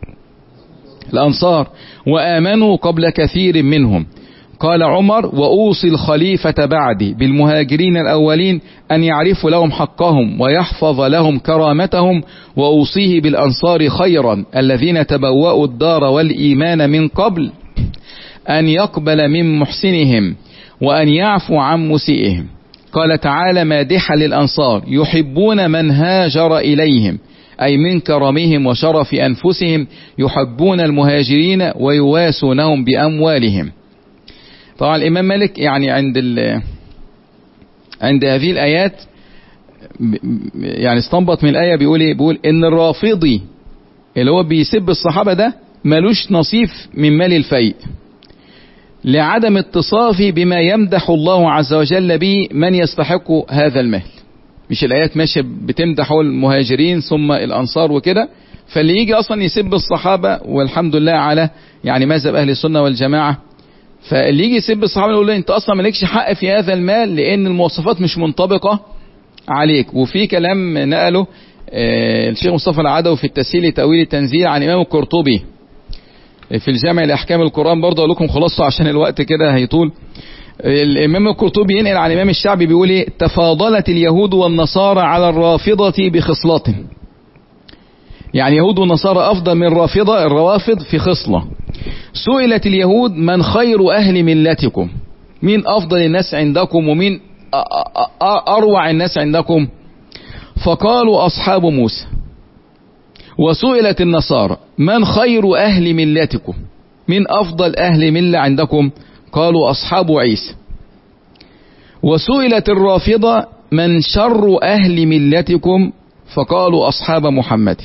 الأنصار، وآمنوا قبل كثير منهم. قال عمر وأوصي الخليفة بعدي بالمهاجرين الأولين أن يعرفوا لهم حقهم ويحفظ لهم كرامتهم، وأوصيه بالأنصار خيرا الذين تبوأوا الدار والإيمان من قبل أن يقبل من محسنهم وأن يعفو عن مسيئهم. قال تعالى مادحا للأنصار يحبون من هاجر إليهم، أي من كرمهم وشرف أنفسهم يحبون المهاجرين ويواسونهم بأموالهم. طبعا الإمام مالك يعني عند ال عند هذه الآيات يعني استنبط من الآية بيقول ايه؟ بيقول إن الرافضي اللي هو بيسب الصحابة ده ملوش نصيب من مال الفيء لعدم اتصافه بما يمدح الله عز وجل به من يستحق هذا المال. مش الآيات ماشية بتمدح المهاجرين ثم الأنصار وكده، فاللي يجي أصلا يسب الصحابة والحمد لله على يعني مذهب أهل السنة والجماعة، فاللي يجي يسب الصحابة يقول له انت اصلا مالكش حق في هذا المال لان المواصفات مش منطبقة عليك. وفي كلام نقله آه الشيخ مصطفى العدوي في التسهيل تأويل التنزيل عن امام القرطبي في الجامع لأحكام القرآن، برضه اقول لكم خلاصة عشان الوقت كده هيطول. الامام القرطبي ينقل عن امام الشعبي بيقول ايه تفاضلت اليهود والنصارى على الرافضة بخصلة، يعني يهود ونصارى افضل من الرافضة الروافض في خصلة. سئلت اليهود من خير أهل ملتكم، مين أفضل الناس عندكم ومين أروع الناس عندكم؟ فقالوا أصحاب موسى. وسئلت النصارى من خير أهل ملتكم، مين أفضل أهل ملة عندكم؟ قالوا أصحاب عيسى. وسئلت الرافضة من شر أهل ملتكم فقالوا أصحاب محمد.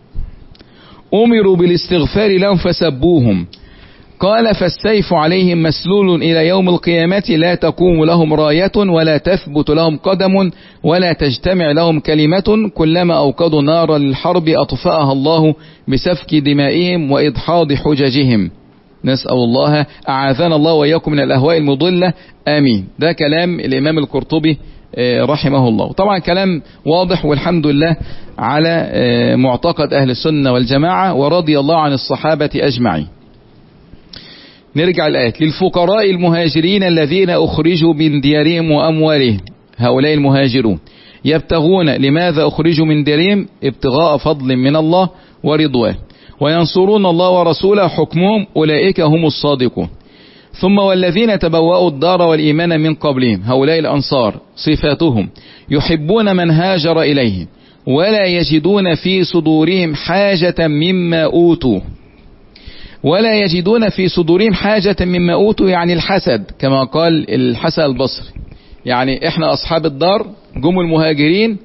أمروا بالاستغفار لهم فسبوهم. قال فالسيف عليهم مسلول إلى يوم القيامة لا تقوم لهم راية ولا تثبت لهم قدم ولا تجتمع لهم كلمة كلما أوقدوا نارا للحرب أطفأها الله بسفك دمائهم وإدحاض حججهم. نسأل الله أعاذنا الله وإياكم من الأهواء المضلة آمين. ده كلام الإمام القرطبي رحمه الله. طبعا كلام واضح والحمد لله على معتقد أهل السنة والجماعة ورضي الله عن الصحابة أجمعين. نرجع الآيات. للفقراء المهاجرين الذين أخرجوا من ديارهم وأموالهم، هؤلاء المهاجرون يبتغون لماذا أخرجوا من ديارهم؟ ابتغاء فضل من الله ورضوان، وينصرون الله ورسوله حكمهم أولئك هم الصادقون. ثم والذين تبوأوا الدار والإيمان من قبلهم، هؤلاء الأنصار صفاتهم يحبون من هاجر إليهم ولا يجدون في صدورهم حاجة مما أوتوا. ولا يجدون في صدورهم حاجة مما أوتوا يعني الحسد، كما قال الحسن البصري، يعني احنا أصحاب الدار جم المهاجرين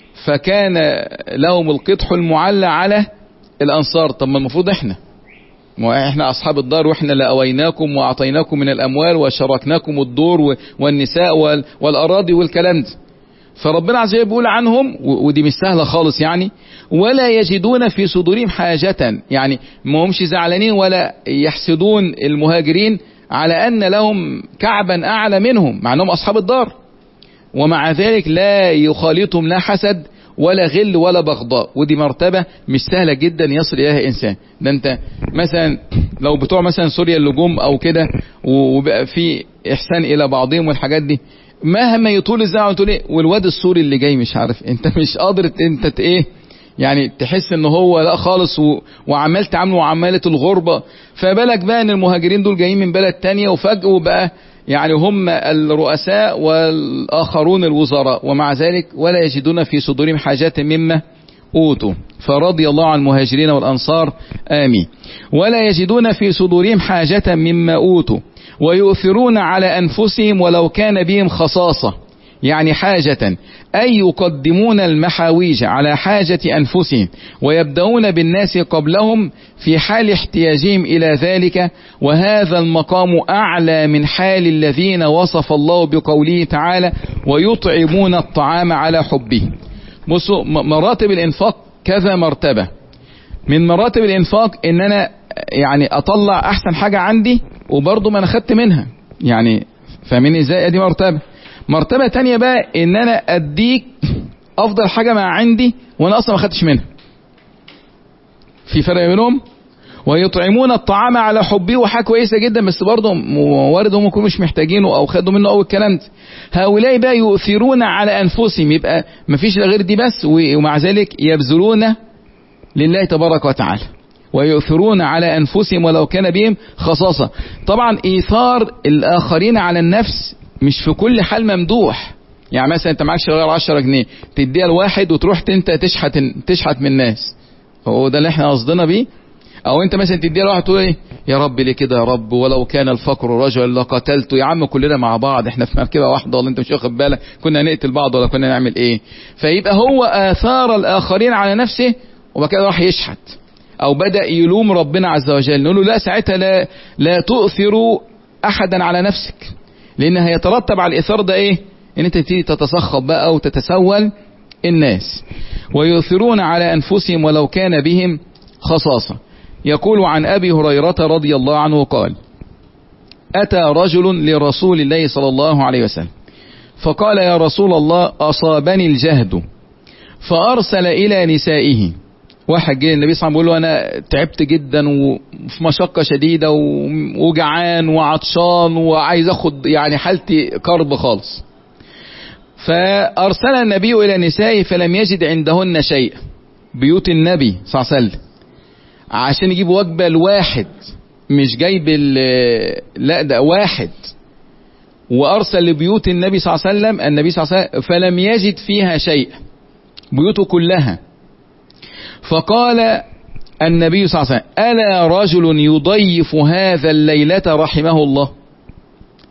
فكان لهم القدح المعلى على الأنصار. طب ما المفروض احنا احنا أصحاب الدار واحنا لأويناكم وأعطيناكم من الأموال وشاركناكم الدور والنساء والأراضي والكلام ده. فربنا عز وجل بيقول عنهم، ودي مش سهلة خالص يعني، ولا يجدون في صدورهم حاجة، يعني ما همش زعلانين ولا يحسدون المهاجرين على أن لهم كعبا أعلى منهم مع أنهم أصحاب الدار، ومع ذلك لا يخالطهم لا حسد ولا غل ولا بغضاء. ودي مرتبة مش سهلة جدا يصل إليها إنسان. ده أنت مثلا لو بتوع مثلا سوريا اللجوم أو كده وبقى في إحسان إلى بعضهم والحاجات دي، مهما يطول الزمن وتقول ايه والواد السوري اللي جاي مش عارف، انت مش قادر انت ايه يعني تحس ان هو لا خالص و... وعمال تعامله وعمالة الغربة. فبالك بقى ان المهاجرين دول جايين من بلد تانية وفجأة بقى يعني هم الرؤساء والآخرون الوزراء، ومع ذلك ولا يجدون في صدورهم حاجات مما أوتوا. فرضي الله عن المهاجرين والأنصار آمين. ولا يجدون في صدورهم حاجة مما أوتوا ويؤثرون على أنفسهم ولو كان بهم خصاصة، يعني حاجة، أي يقدمون المحاويج على حاجة أنفسهم ويبدأون بالناس قبلهم في حال احتياجهم إلى ذلك. وهذا المقام أعلى من حال الذين وصف الله بقوله تعالى ويطعمون الطعام على حبه. بصوا مراتب الإنفاق كذا مرتبة. من مراتب الإنفاق إن أنا يعني أطلع أحسن حاجة عندي وبرضه ما أنا خدت منها، يعني فاهمين إزاي؟ دي مرتبة. مرتبة تانية بقى إن أنا أديك أفضل حاجة ما عندي وأنا أصلا ما خدتش منها. في فرق بينهم. ويطعمون الطعام على حبه، وحاجة كويسة جدا بس برضه وارد هم يكونوا مش محتاجينه أو خدوا منه أو الكلام ده. هؤلاء بقى يؤثرون على أنفسهم، يبقى ما فيش غير دي بس، ومع ذلك يبذلون لله تبارك وتعالى. ويؤثرون على أنفسهم ولو كان بهم خصاصة. طبعا إيثار الآخرين على النفس مش في كل حال ممدوح. يعني مثلا أنت معكش غير عشرة جنيه تديها لواحد وتروح أنت تشحت تشحت من الناس، هو ده اللي احنا قصدنا بيه؟ أو أنت مثلا تديها لواحد تقول إيه يا رب ليه كده يا رب، ولو كان الفقر رجل لقتلته. يا عم كلنا مع بعض، احنا في مركبة واحدة والله، أنت مش واخد بالك كنا نقتل بعض ولا كنا نعمل إيه؟ فيبقى هو آثار الآخرين على نفسه وبعد كده راح يشحت، أو بدأ يلوم ربنا عز وجل. نقول له لا، ساعتها لا لا تؤثر أحدا على نفسك، لأن هيترتب على الإثار ده إيه؟ إن أنت تبتدي تتسخط بقى أو تتسول الناس. ويؤثرون على أنفسهم ولو كان بهم خصاصة. يقول عن أبي هريرة رضي الله عنه قال: أتى رجل لرسول الله صلى الله عليه وسلم فقال: يا رسول الله أصابني الجهد. فأرسل إلى نسائه. واحد جه النبي صلى الله عليه وسلم بيقول له أنا تعبت جدا وفي مشقة شديدة وجعان وعطشان وعايز أخد يعني حالتي كرب خالص. فأرسل النبي إلى نسائه فلم يجد عندهن شيء، بيوت النبي صلى الله عليه وسلم، عشان يجيب وجبة لواحد، مش جايب لا ده واحد. وأرسل لبيوت النبي صلى الله عليه وسلم النبي صلى الله عليه وسلم فلم يجد فيها شيء، بيوته كلها. فقال النبي صلى الله عليه وسلم: ألا رجل يضيف هذا الليلة رحمه الله.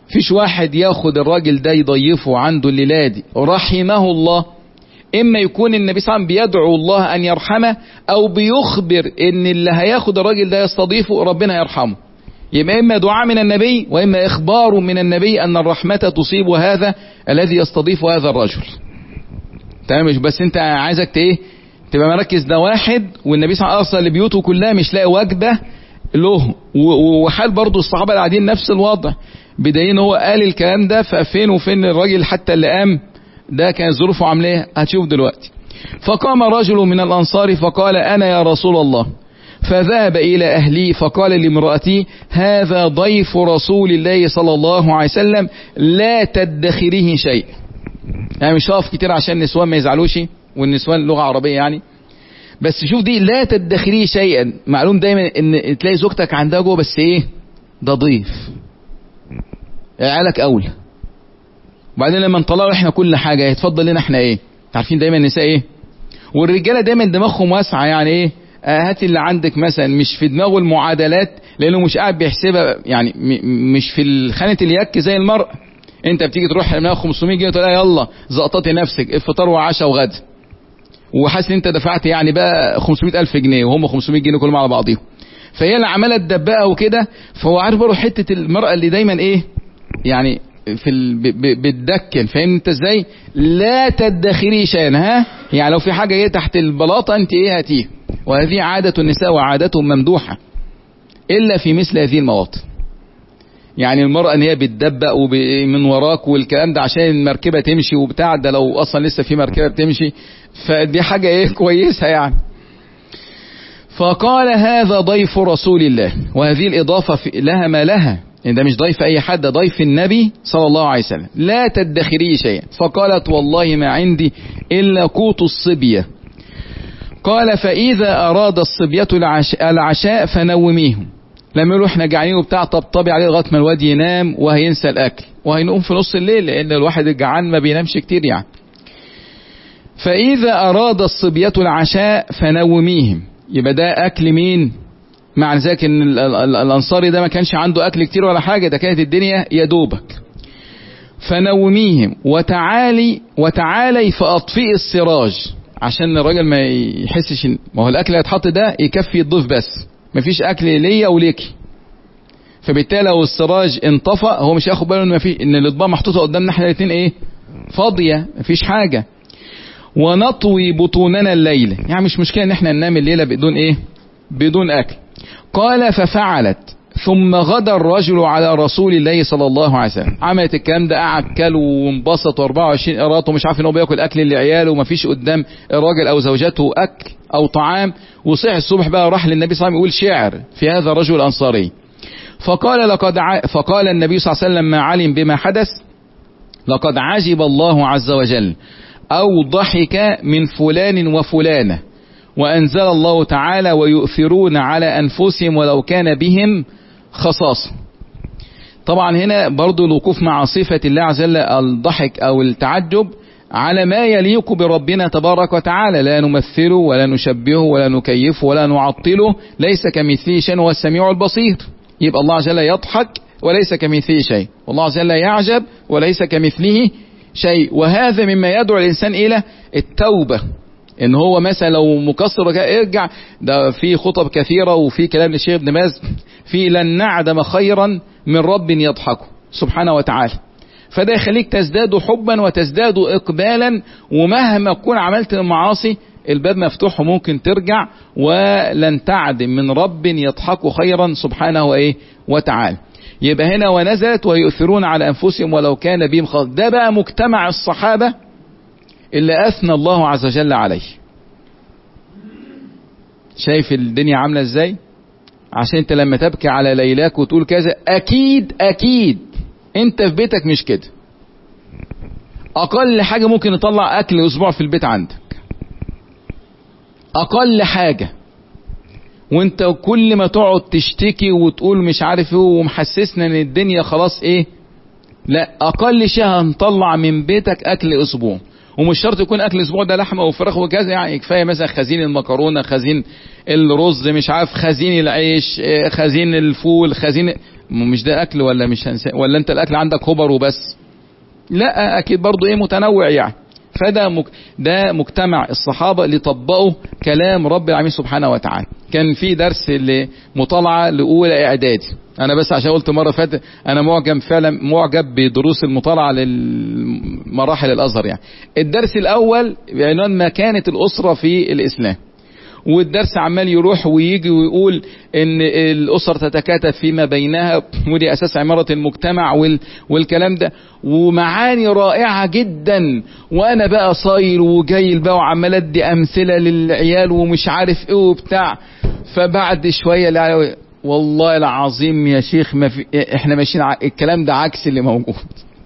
فيش واحد ياخد الراجل ده يضيفه عنده الليلة دي رحمه الله. اما يكون النبي صلى الله عليه وسلم بيدعو الله ان يرحمه، او بيخبر ان اللي هياخد الراجل ده يستضيفه ربنا يرحمه. يبقى اما دعاء من النبي، واما اخبار من النبي ان الرحمة تصيب هذا الذي يستضيف هذا الرجل. تمام؟ مش بس انت عايزك ايه تبقى مركز ده واحد، والنبي صلى الله عليه وسلم اللي بيوته كلها مش لاقي وجبة له، وحال برضو الصحابة اللي قاعدين نفس الوضع، بدايين هو قال الكلام ده، ففين وفين الراجل حتى اللي قام ده كان ظروفه عامله ايه؟ هتشوف دلوقتي. فقام رجل من الانصار فقال انا يا رسول الله، فذهب الى اهلي فقال لامرأتي هذا ضيف رسول الله صلى الله عليه وسلم لا تدخريه شيء. يعني مش هقف كتير عشان النسوان ما يزعلوش، والنسوان لغة عربية يعني، بس شوف دي لا تدخريه شيئا. معلوم دايما ان تلاقي زوجتك عندها جوه بس ايه ده ضيف، عيالك اولى. وبعدين لما نطلعوا احنا كل حاجة يتفضل لنا احنا ايه؟ عارفين دايما النساء ايه، والرجالة دايما دماغهم واسعة، يعني ايه آه هات اللي عندك مثلا، مش في دماغه المعادلات، لانه مش قاعد بيحسبها، يعني مش في خانة اليك زي المرء. انت بتيجي تروح لنا خمسمية جنيه تقول يلا زقطتي نفسك الفطار وعشاء وغدا، وحاسس ان انت دفعت يعني بقى خمسمية الف جنيه، وهم خمسمية جنيه كلهم على بعضيهم. فهي اللي عماله تدبقها وكده. فهو عارف برضه حته المرأة اللي دايما ايه يعني في ال... بتدكن، فاهم انت ازاي؟ لا تدخري شيئا، ها يعني لو في حاجه ايه تحت البلاطه انت ايه هاتيه. وهذه عاده النساء وعادتهم ممدوحه الا في مثل هذه المواطن. يعني المرأة ان هي بتدبق ومن وراك والكلام ده عشان المركبة تمشي وبتاع، ده لو اصلا لسه في مركبة بتمشي، فدي حاجة ايه كويسة يعني. فقال هذا ضيف رسول الله، وهذه الاضافة لها ما لها، ان ده مش ضيف اي حد، ده ضيف النبي صلى الله عليه وسلم، لا تدخري شيئا. فقالت والله ما عندي الا قوت الصبية. قال فاذا اراد الصبية العشاء فنوميهم. لما يقولوا احنا جعانين وبتاع طبطبي عليه لغايه ما الواد ينام وهينسى الاكل وهينقوم في نص الليل، لان الواحد الجعان ما بينامش كتير يعني. فاذا اراد الصبية العشاء فنوميهم، يبقى ده اكل مين؟ مع ذلك ان الانصاري ده ما كانش عنده اكل كتير ولا حاجه، ده كانت الدنيا يا دوبك. فنوميهم وتعالي وتعالي فاطفئ السراج، عشان الراجل ما يحسش، ما هو الاكل اللي هيتحط ده يكفي الضيف بس، مفيش اكل ليا وليكي. فبالتالي لو السراج انطفأ هو مش هياخد باله ان مفيش، ان الاطباق محطوطه قدامنا احنا الاثنين ايه فاضيه، مفيش حاجه. ونطوي بطوننا الليله، يعني مش مشكله ان احنا ننام الليله بدون ايه بدون اكل. قال ففعلت ثم غدا الرجل على رسول الله صلى الله عليه وسلم. عملت الكلام ده، قعد كل وانبسط واربعة وعشرين قيراط ومش عارف ان هو بياكل اكل لعياله ومفيش قدام الراجل او زوجته اكل او طعام. وصحي الصبح بقى راح للنبي صلى الله عليه وسلم يقول شعر في هذا الرجل الانصاري. فقال لقد ع... فقال النبي صلى الله عليه وسلم ما علم بما حدث لقد عجب الله عز وجل او ضحك من فلان وفلانه، وأنزل الله تعالى ويؤثرون على أنفسهم ولو كان بهم خصاصة. طبعا هنا برضو الوقوف مع صفة الله عز وجل الضحك أو التعجب على ما يليق بربنا تبارك وتعالى، لا نمثله ولا نشبهه ولا نكيفه ولا نعطله، ليس كمثله شيء هو السميع البصير. يبقى الله عز وجل يضحك وليس كمثله شيء، والله عز وجل يعجب وليس كمثله شيء. وهذا مما يدعو الإنسان إلى التوبة، ان هو مثلا لو مقصر ارجع. ده في خطب كثيرة وفي كلام للشيخ ابن باز في لن نعدم خيرا من رب يضحكه سبحانه وتعالى. فده يخليك تزداد حبا وتزداد اقبالا، ومهما تكون عملت المعاصي الباب مفتوح وممكن ترجع، ولن تعدم من رب يضحك خيرا سبحانه وايه وتعالى. يبقى هنا ونزلت ويؤثرون على انفسهم ولو كان بهم خاص. ده بقى مجتمع الصحابة اللي أثنى الله عز وجل عليه. شايف الدنيا عاملة ازاي؟ عشان انت لما تبكي على ليلاك وتقول كذا، اكيد اكيد انت في بيتك مش كده. اقل حاجة ممكن نطلع اكل اسبوع في البيت عندك، اقل حاجة. وانت كل ما تقعد تشتكي وتقول مش عارف ايه ومحسسنا ان الدنيا خلاص ايه، لا اقل شيء هنطلع من بيتك اكل اسبوع. ومش شرط يكون اكل اسبوع ده لحمه وفراخ وكذا، يعني كفايه مثلا خزين المكرونه، خزين الرز، مش عارف خزين العيش، خزين الفول، خزين مش ده اكل ولا مش هنسى، ولا انت الاكل عندك هبر وبس؟ لا اكيد برضو ايه متنوع يعني. فده مك... ده مجتمع الصحابة اللي طبقوا كلام رب العالمين سبحانه وتعالى. كان في درس لمطالعة لأولى إعدادي، أنا بس عشان قلت مرة فاتت أنا معجب فعلا معجب بدروس المطالعة للمراحل الأزهر يعني. الدرس الأول بعنوان مكانة الأسرة في الإسلام، والدرس عمال يروح ويجي ويقول ان الاسر تتكاتف فيما بينها ودي اساس عمارة المجتمع وال والكلام ده، ومعاني رائعة جدا. وانا بقى صاير وجايل بقى وعمال ادي امثلة للعيال ومش عارف ايه وبتاع. فبعد شوية والله العظيم يا شيخ ما في احنا ماشيين الكلام ده عكس اللي موجود.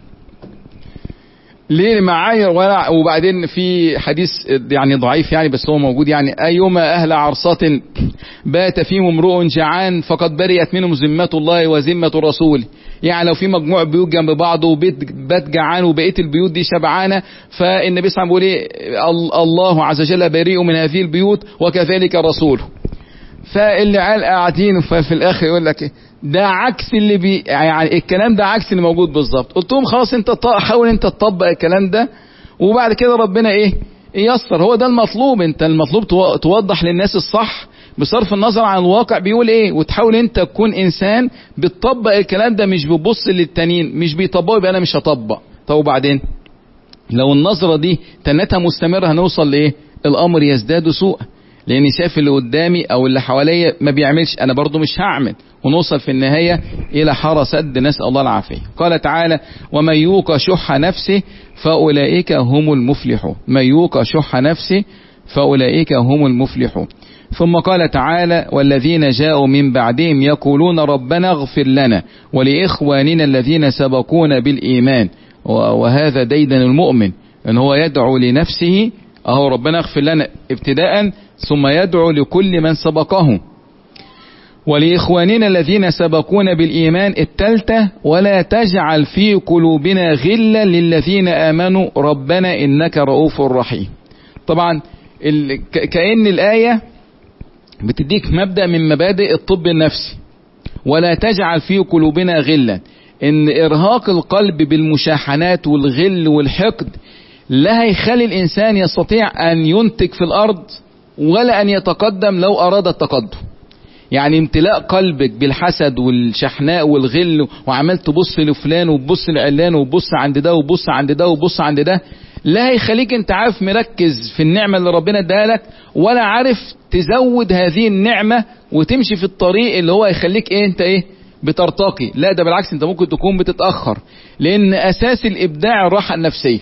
ليه معايا؟ وبعدين في حديث يعني ضعيف يعني بس هو موجود يعني: أيما أهل عرصة بات فيهم امرؤ جعان فقد برئت منهم ذمة الله وذمة رسوله. يعني لو في مجموع بيوت جنب بعض وبيت بات جعان وبقيت البيوت دي شبعانة، فالنبي صلى الله عليه وسلم بيقول ايه؟ الله عز وجل بريء من هذه البيوت وكذلك رسوله. فاللي عيال قاعدين ففي الاخر يقول لك ده عكس اللي بي يعني الكلام ده عكس اللي موجود بالظبط. قلت لهم خلاص انت حاول انت تطبق الكلام ده وبعد كده ربنا ايه ييسر. هو ده المطلوب، انت المطلوب توضح للناس الصح بصرف النظر عن الواقع بيقول ايه، وتحاول انت تكون انسان بتطبق الكلام ده، مش بتبص للتانيين مش بيطبقوا يبقى انا مش هطبق. طب وبعدين لو النظرة دي تنتها مستمرة هنوصل لايه؟ الامر يزداد سوءا، لاني شايف اللي قدامي او اللي حواليا ما بيعملش انا برضو مش هعمل، ونوصل في النهاية الى حارة سد، نسأل الله العافية. قال تعالى: ومن يوق شح نفسه فاولئك هم المفلحون. من يوق شح نفسه فاولئك هم المفلحون. ثم قال تعالى: والذين جاءوا من بعدهم يقولون ربنا اغفر لنا ولإخواننا الذين سبقونا بالإيمان. وهذا ديدن المؤمن ان هو يدعو لنفسه اهو ربنا اغفر لنا ابتداء، ثم يدعو لكل من سبقه ولإخواننا الذين سبقونا بالإيمان. التالتة: ولا تجعل في قلوبنا غلا للذين آمنوا ربنا إنك رؤوف رحيم. طبعا كأن الآية بتديك مبدأ من مبادئ الطب النفسي: ولا تجعل في قلوبنا غلا، ان ارهاق القلب بالمشاحنات والغل والحقد لا هيخلي الانسان يستطيع ان ينتج في الارض ولا ان يتقدم لو اراد التقدم. يعني امتلاء قلبك بالحسد والشحناء والغل وعمال تبص لفلان وتبص لعلان وتبص عند ده وتبص عند ده وتبص عند ده لا هيخليك انت عارف مركز في النعمة اللي ربنا اداها لك، ولا عارف تزود هذه النعمة وتمشي في الطريق اللي هو يخليك ايه انت ايه بترتقي. لا ده بالعكس انت ممكن تكون بتتأخر، لان اساس الابداع الراحة النفسية.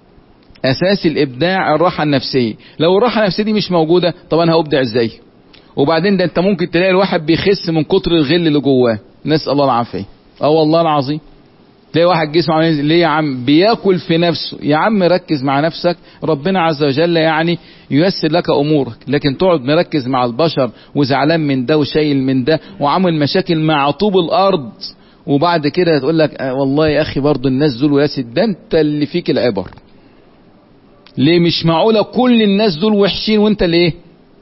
اساس الابداع الراحة النفسية. لو الراحة النفسية دي مش موجودة طب انا هابدع ازاي؟ وبعدين ده انت ممكن تلاقي الواحد بيخس من كتر الغل اللي جواه، نسأل الله العافية. اه والله العظيم تلاقي واحد جسمه عامل ليه يا عم؟ بياكل في نفسه. يا عم ركز مع نفسك، ربنا عز وجل يعني ييسر لك امورك. لكن تقعد مركز مع البشر وزعلان من ده وشايل من ده وعامل مشاكل مع طوب الارض، وبعد كده تقول لك آه والله يا اخي برضو الناس دول وياسد، ده انت اللي فيك العبر. ليه مش معقولة كل الناس دول وحشين وانت اللي ايه؟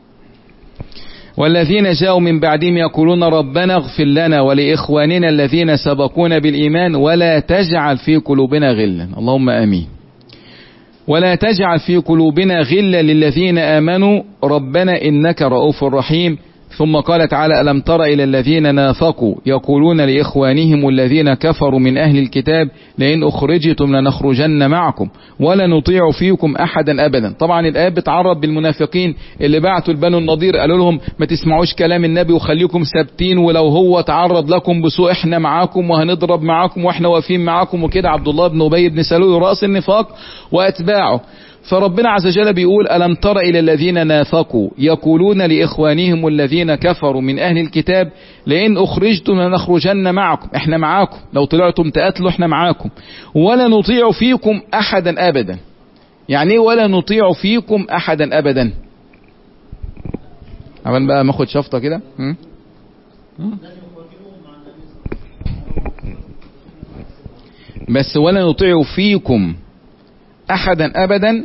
والذين جاءوا من بعدهم يقولون ربنا اغفر لنا ولإخواننا الذين سبقونا بالإيمان ولا تجعل في قلوبنا غلا. اللهم آمين. ولا تجعل في قلوبنا غلا للذين آمنوا ربنا إنك رؤوف رحيم. ثم قال تعالى: ألم تر إلى الذين نافقوا يقولون لإخوانهم الذين كفروا من أهل الكتاب لئن أخرجتم لنخرجن معكم ولا نطيع فيكم أحدا أبدا. طبعا الآية بتعرض بالمنافقين اللي بعتوا البنو النضير قالوا لهم ما تسمعوش كلام النبي وخليكم ثابتين، ولو هو تعرض لكم بسوء احنا معاكم وهنضرب معاكم واحنا واقفين معاكم وكده. عبد الله بن أبي بن سلول رأس النفاق وأتباعه. فربنا عز وجل بيقول: ألم تر إلى الذين نافقوا يقولون لإخوانهم الذين كفروا من أهل الكتاب لئن أخرجتم لنخرجن معكم. احنا معاكم، لو طلعتم تقاتلوا احنا معاكم، ولا نطيع فيكم أحدا أبدا. يعني ايه ولا نطيع فيكم أحدا أبدا؟ عمال بقى ماخد شفطة كده. بس ولا نطيع فيكم أحدا أبدا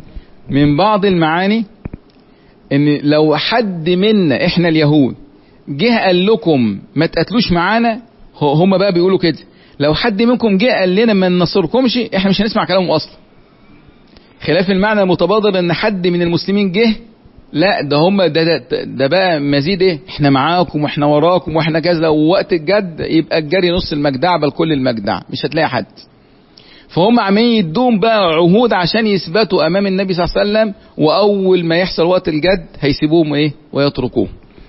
من بعض المعاني ان لو حد منا احنا اليهود جه قال لكم ما تقتلوش معانا، هم بقى بيقولوا كده لو حد منكم جه قال لنا ما ننصركمش احنا مش هنسمع كلامهم اصلا. خلاف المعنى المتبادر ان حد من المسلمين جه، لا ده هم ده, ده, ده بقى مزيد ايه، احنا معاكم واحنا وراكم واحنا كذا، ووقت الجد يبقى الجري نص المجدع بل كل المجدع، مش هتلاقي حد. فهم عمالين يدوم بقى عهود عشان يثبتوا امام النبي صلى الله عليه وسلم، واول ما يحصل وقت الجد هيسيبوهم ايه ويتركوه.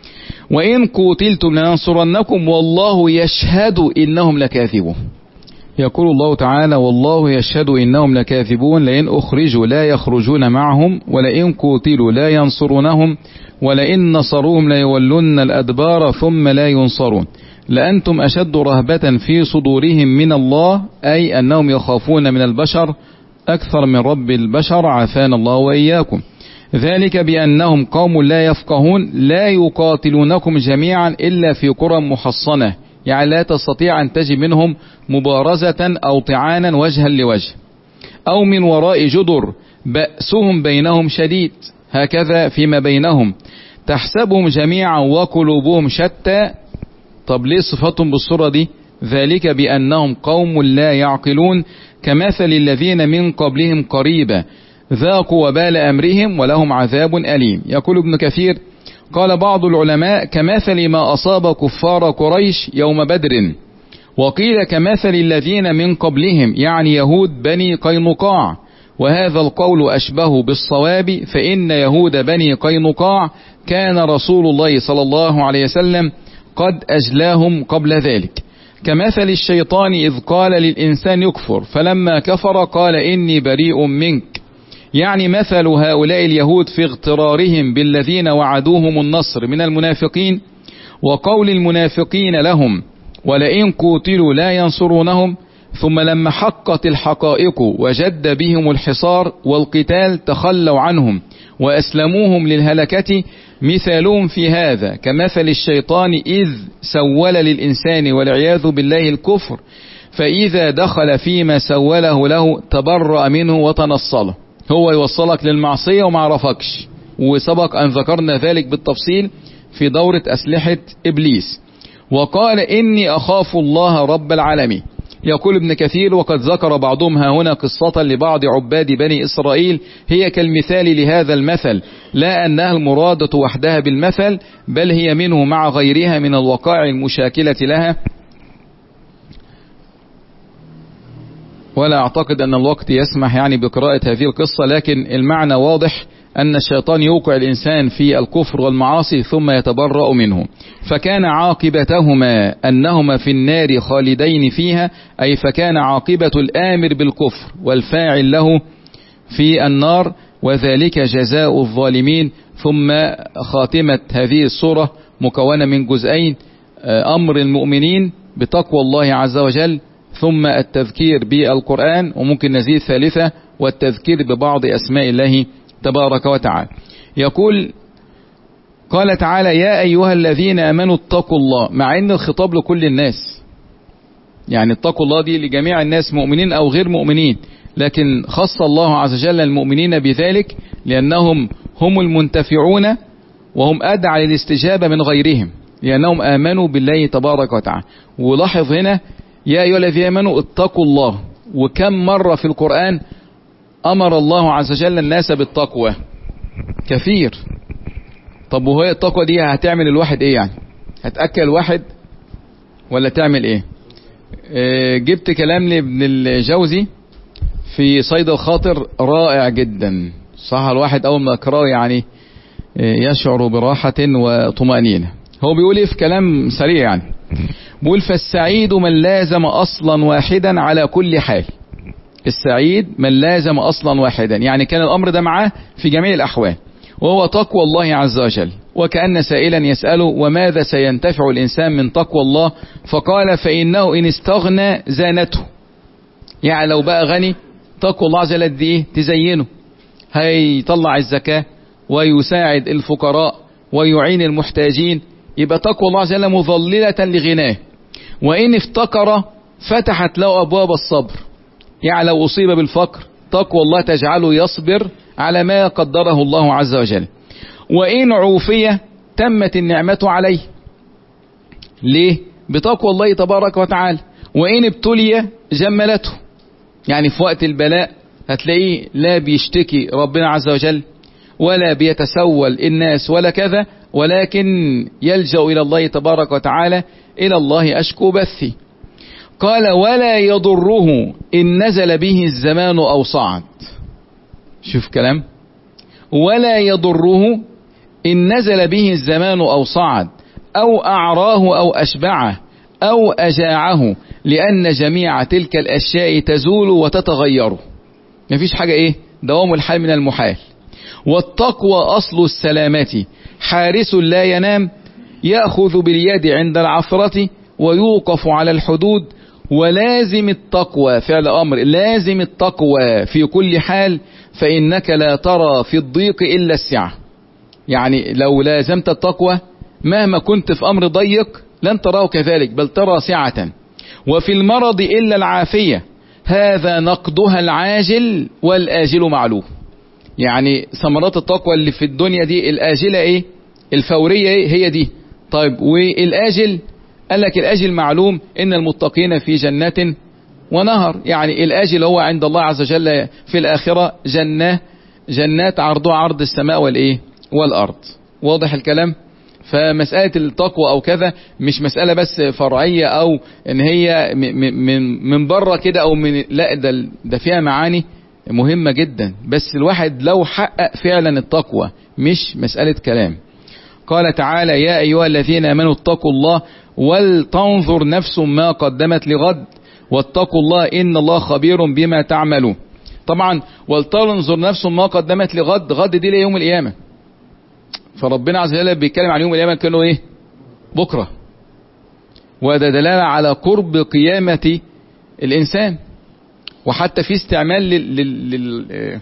وان قتلتم لننصرنكم والله يشهد انهم لكاذبون. يقول الله تعالى والله يشهد إنهم لكاذبون لئن أخرجوا لا يخرجون معهم ولئن قتلوا لا ينصرونهم ولئن نصروهم ليولن الأدبار ثم لا ينصرون لأنتم أشد رهبة في صدورهم من الله، أي أنهم يخافون من البشر أكثر من رب البشر عافانا الله وإياكم. ذلك بأنهم قوم لا يفقهون لا يقاتلونكم جميعا إلا في قرى محصنة، يعني لا تستطيع أن تجد منهم مبارزة أو طعانا وجها لوجه، أو من وراء جدر بأسهم بينهم شديد، هكذا فيما بينهم تحسبهم جميعا وقلوبهم شتى. طب ليه صفاتهم بالصورة دي؟ ذلك بأنهم قوم لا يعقلون كمثل الذين من قبلهم قريبا ذاقوا وبال أمرهم ولهم عذاب أليم. يقول ابن كثير قال بعض العلماء كمثل ما أصاب كفار قريش يوم بدر، وقيل كمثل الذين من قبلهم يعني يهود بني قينقاع، وهذا القول أشبه بالصواب، فإن يهود بني قينقاع كان رسول الله صلى الله عليه وسلم قد أجلاهم قبل ذلك. كمثل الشيطان إذ قال للإنسان يكفر فلما كفر قال إني بريء منك، يعني مثل هؤلاء اليهود في اغترارهم بالذين وعدوهم النصر من المنافقين، وقول المنافقين لهم ولئن قتلوا لا ينصرونهم، ثم لما حقت الحقائق وجد بهم الحصار والقتال تخلوا عنهم وأسلموهم للهلكة. مثالهم في هذا كمثل الشيطان إذ سول للإنسان والعياذ بالله الكفر، فإذا دخل فيما سوله له تبرأ منه وتنصله. هو يوصلك للمعصية وما عرفكش، وسبق أن ذكرنا ذلك بالتفصيل في دورة أسلحة إبليس. وقال إني أخاف الله رب العالمين. يقول ابن كثير وقد ذكر بعضهم ها هنا قصة لبعض عباد بني إسرائيل هي كالمثال لهذا المثل، لا أنها المرادة وحدها بالمثل بل هي منه مع غيرها من الوقائع المشاكلة لها. ولا أعتقد أن الوقت يسمح يعني بقراءة هذه القصة، لكن المعنى واضح أن الشيطان يوقع الإنسان في الكفر والمعاصي ثم يتبرأ منه، فكان عاقبتهما أنهما في النار خالدين فيها، أي فكان عاقبة الآمر بالكفر والفاعل له في النار، وذلك جزاء الظالمين. ثم خاتمة هذه السورة مكونة من جزئين: أمر المؤمنين بتقوى الله عز وجل، ثم التذكير بالقرآن، وممكن نزيد ثالثة والتذكير ببعض أسماء الله تبارك وتعالى. يقول قال تعالى يا أيها الذين آمنوا اتقوا الله، مع أن الخطاب لكل الناس، يعني اتقوا الله دي لجميع الناس مؤمنين أو غير مؤمنين، لكن خص الله عز وجل المؤمنين بذلك لأنهم هم المنتفعون وهم أدعى للاستجابة من غيرهم، لأنهم آمنوا بالله تبارك وتعالى. ولاحظ هنا يا أيها الذين آمنوا اتقوا الله، وكم مرة في القرآن أمر الله عز وجل الناس بالتقوى؟ كثير. طب وهي التقوى دي هتعمل الواحد ايه؟ يعني هتأكل واحد ولا تعمل ايه؟ اه جبت كلام لابن الجوزي في صيد الخاطر رائع جدا، صح؟ الواحد اول ما اقراه يعني يشعر براحة وطمأنينة. هو بيقول ايه في كلام سريع؟ يعني بيقول فالسعيد من لازم اصلا واحدا على كل حال. السعيد من لازم اصلا واحدا، يعني كان الامر ده معاه في جميع الاحوال، وهو تقوى الله عز وجل. وكأن سائلا يسأله وماذا سينتفع الانسان من تقوى الله؟ فقال فانه ان استغنى زانته، يعني لو بقى غني تقوى الله عز وجل دي تزينه، هيطلع الزكاة ويساعد الفقراء ويعين المحتاجين، يبقى تقوى الله عز وجل مظللة لغناه. وإن افتقر فتحت له أبواب الصبر، يعني لو أصيب بالفقر تقوى الله تجعله يصبر على ما قدره الله عز وجل. وإن عوفية تمت النعمة عليه، ليه؟ بتقوى الله تبارك وتعالى. وإن ابتلي جملته، يعني في وقت البلاء هتلاقيه لا بيشتكي ربنا عز وجل ولا بيتسول الناس ولا كذا، ولكن يلجأ إلى الله تبارك وتعالى، إلى الله أشكو بثي. قال ولا يضره إن نزل به الزمان أو صعد. شوف كلام، ولا يضره إن نزل به الزمان أو صعد أو أعراه أو أشبعه أو أجاعه، لأن جميع تلك الأشياء تزول وتتغير. مفيش حاجة إيه، دوام الحال من المحال. والتقوى أصل السلامة، حارس لا ينام، يأخذ باليد عند العثرة ويوقف على الحدود. ولازم التقوى، فعل أمر، لازم التقوى في كل حال، فإنك لا ترى في الضيق إلا السعة. يعني لو لازمت التقوى مهما كنت في أمر ضيق لن تراه كذلك، بل ترى سعة. وفي المرض إلا العافية، هذا نقدها العاجل والآجل معلوم. يعني ثمرات التقوى اللي في الدنيا دي، الآجلة إيه؟ الفورية إيه؟ هي دي. طيب والآجل؟ قال لك الآجل معلوم، إن المتقين في جنات ونهر. يعني الآجل هو عند الله عز وجل في الآخرة جنة جنات عرضها عرض السماء والإيه والأرض. واضح الكلام؟ فمسألة التقوى أو كذا مش مسألة بس فرعية أو إن هي من من بره كده أو من، لا، ده ده فيها معاني مهمة جدا، بس الواحد لو حقق فعلا التقوى، مش مسألة كلام. قال تعالى يا أيها الذين آمنوا اتقوا الله ولتنظر نفس ما قدمت لغد واتقوا الله إن الله خبير بما تعملون. طبعا ولتنظر نفس ما قدمت لغد، غد دي ليوم القيامة، فربنا عز وجل بيتكلم عن يوم القيامة كانوا ايه؟ بكرة. وده دلالة على قرب قيامة الإنسان. وحتى في استعمال لل, لل... لل...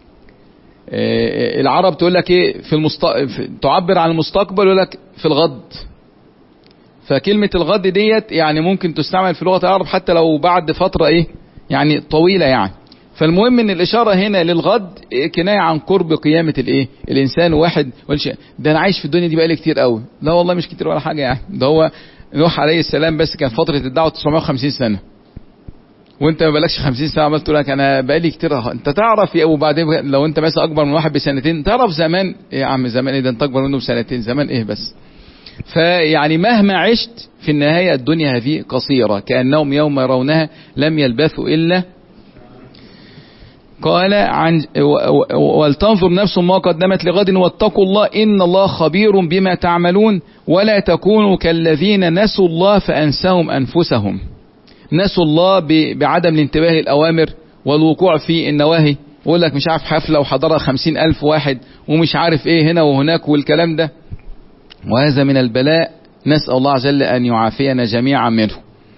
العرب تقول لك ايه في المست... تعبر عن المستقبل، يقول لك في الغد. فكلمة الغد ديت يعني ممكن تستعمل في لغة العرب حتى لو بعد فترة ايه يعني طويلة يعني. فالمهم ان الاشارة هنا للغد كناية عن قرب قيامة الايه الانسان. واحد يقولش ده انا عايش في الدنيا دي بقالي كتير قوي، لا والله مش كتير ولا حاجة يعني. ده هو نوح عليه السلام بس كان فترة الدعوة تسعمائة وخمسين سنة، وانت ما بقالكش خمسين سنة عمال تقول لك انا بقالي كتير. انت تعرف يا، وبعدين لو انت مثلا اكبر من واحد بسنتين تعرف زمان ايه يا عم، زمان ايه ده انت اكبر منه بسنتين، زمان ايه بس. فيعني مهما عشت في النهاية الدنيا هذه قصيرة، كأنهم يوم يرونها لم يلبثوا إلا. قال عن ولتنظر نفس ما قدمت لغد واتقوا الله إن الله خبير بما تعملون ولا تكونوا كالذين نسوا الله فأنساهم أنفسهم. نسوا الله بعدم الانتباه للأوامر والوقوع في النواهي. يقول لك مش عارف حفلة وحضرها خمسين ألف واحد ومش عارف ايه هنا وهناك والكلام ده، وهذا من البلاء، نسأل الله عز وجل أن يعافينا جميعا منه.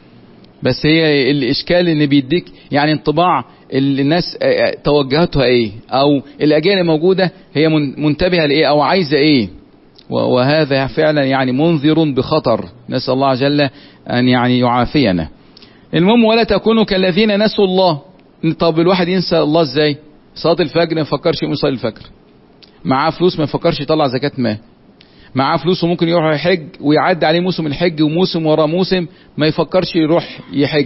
بس هي الإشكال إن بيديك يعني انطباع الناس توجهاتها إيه، أو الأجيال الموجودة هي منتبهة لإيه أو عايزة إيه، وهذا فعلا يعني منذر بخطر، نسأل الله عز وجل أن يعني يعافينا. المهم ولا تكونوا كالذين نسوا الله. طب الواحد ينسى الله إزاي؟ صلاة الفجر ما يفكرش يقوم يصلي الفجر، معاه فلوس ما يفكرش يطلع زكاة مال، معاه فلوس وممكن يروح يحج ويعدي عليه موسم الحج وموسم ورا موسم ما يفكرش يروح يحج.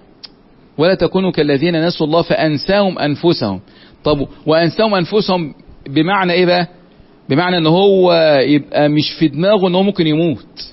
ولا تكونوا كالذين نسوا الله فأنساهم أنفسهم. طب وأنساهم أنفسهم بمعنى إيه بقى؟ بمعنى إن هو يبقى مش في دماغه إن هو ممكن يموت،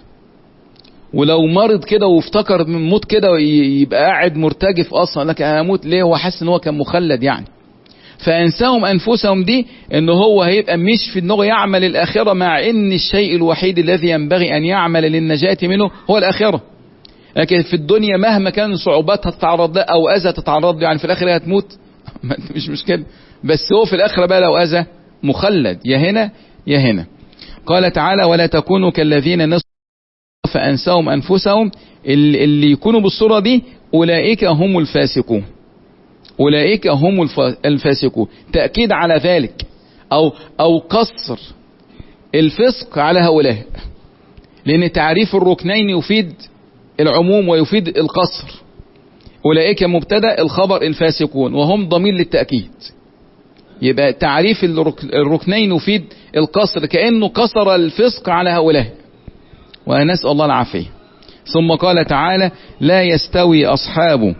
ولو مرض كده وافتكر من موت كده يبقى قاعد مرتجف أصلا، لك أنا هموت ليه؟ هو حاسس إن هو كان مخلد يعني. فأنساهم أنفسهم دي إن هو هيبقى مش في دماغه يعمل الآخرة، مع إن الشيء الوحيد الذي ينبغي أن يعمل للنجاة منه هو الآخرة. لكن في الدنيا مهما كان صعوباتها تتعرض له أو أذى تتعرض له، يعني في الآخرة هتموت مش مشكلة، بس هو في الآخرة بقى لو أذى مخلد يا هنا يا هنا. قال تعالى ولا تكونوا كالذين نسوا فأنساهم أنفسهم. اللي يكونوا بالصورة دي أولئك هم الفاسقون، أولئك هم الفاسقون. تأكيد على ذلك أو أو قصر الفسق على هؤلاء، لأن تعريف الركنين يفيد العموم ويفيد القصر. أولئك مبتدأ، الخبر الفاسقون، وهم ضمير للتأكيد. يبقى تعريف الركنين يفيد القصر، كأنه قصر الفسق على هؤلاء، ونسأل الله العافية. ثم قال تعالى لا يستوي أصحاب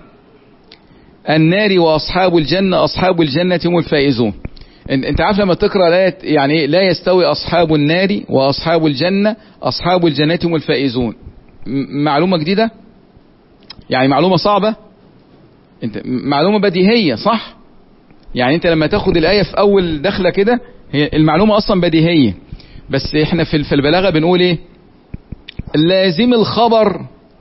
النار وأصحاب الجنة أصحاب الجنة هم الفائزون. انت عارف لما تقرأ الآية يعني لا يستوي أصحاب النار وأصحاب الجنة أصحاب الجنة هم الفائزون، معلومة جديدة يعني، معلومة صعبة، انت معلومة بديهية صح؟ يعني انت لما تاخد الآية في أول دخلة كده هي المعلومة أصلا بديهية، بس احنا في البلاغة بنقول ايه؟ لازم الخبر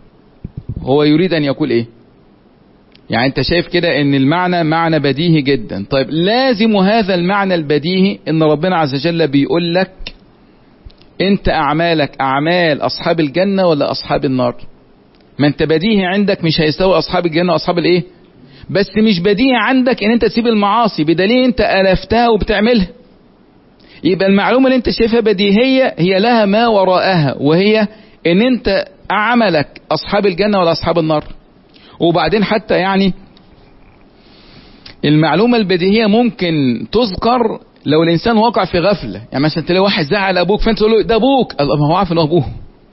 هو يريد أن يقول ايه؟ يعني انت شايف كده ان المعنى معنى بديهي جدا. طيب لازم هذا المعنى البديهي ان ربنا عز وجل بيقول لك انت اعمالك اعمال اصحاب الجنة ولا اصحاب النار؟ ما انت بديهي عندك مش هيستوي اصحاب الجنة واصحاب الايه، بس مش بديهي عندك ان انت تسيب المعاصي بدليل انت الفتها وبتعملها. يبقى المعلومة اللي انت شايفها بديهية هي لها ما وراءها، وهي ان انت عملك اصحاب الجنة ولا اصحاب النار. وبعدين حتى يعني المعلومة البديهية ممكن تذكر لو الانسان وقع في غفلة، يعني مثلا تلاقي واحد زعل ابوك فانت تقول له ده ابوك، الله ما هو عارف انه ابوه،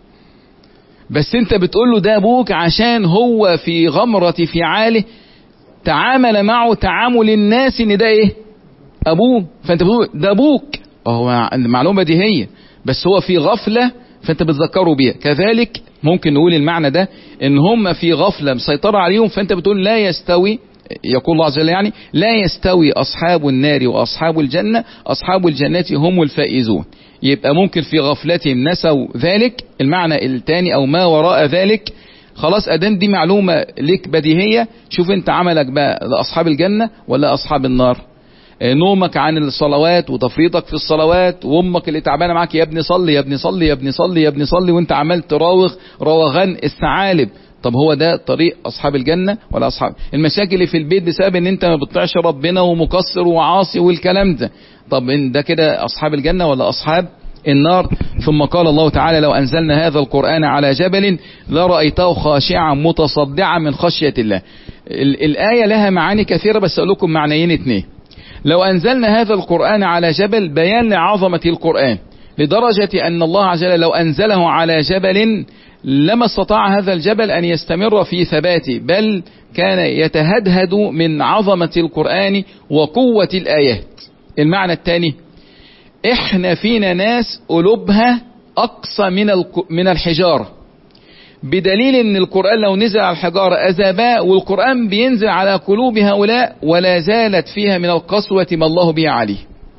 بس انت بتقول له ده ابوك عشان هو في غمرة فعاله تعامل معه تعامل الناس ان ده ايه ابوه، فانت بتقول ده ابوك، هو معلومة بديهية بس هو في غفلة فانت بتذكره بيها. كذلك ممكن نقول المعنى ده ان هم في غفلة مسيطرة عليهم، فانت بتقول لا يستوي، يقول الله عز وجل يعني لا يستوي اصحاب النار واصحاب الجنة اصحاب الجنة هم الفائزون. يبقى ممكن في غفلتهم نسوا ذلك المعنى الثاني او ما وراء ذلك. خلاص ادام دي معلومة لك بديهية، شوف انت عملك بقى لاصحاب الجنة ولا اصحاب النار. نومك عن الصلوات وتفريطك في الصلوات، وامك اللي تعبانه معاك يا ابني صلي يا ابني صلي يا ابني صلي يا ابني صلي، وانت عمال تراوغ روغان الثعالب. طب هو ده طريق اصحاب الجنة ولا اصحاب؟ المشاكل اللي في البيت بسبب ان انت ما بتطيعش ربنا ومقصر وعاصي والكلام ده، طب ان ده كده اصحاب الجنة ولا اصحاب النار؟ ثم قال الله تعالى لو انزلنا هذا القرآن على جبل لرأيته خاشعا متصدعا من خشية الله. الآية لها معاني كثيرة بس اقول لكم معنيين اثنين. لو أنزلنا هذا القرآن على جبل بيان لعظمة القرآن، لدرجة أن الله عز وجل لو أنزله على جبل لما استطاع هذا الجبل أن يستمر في ثباته، بل كان يتهدهد من عظمة القرآن وقوة الآيات. المعنى الثاني، احنا فينا ناس قلوبها أقصى من من الحجارة، بدليل ان القرآن لو نزل على الحجارة أذاباء، والقرآن بينزل على قلوب هؤلاء ولا زالت فيها من القسوة ما الله به عليه.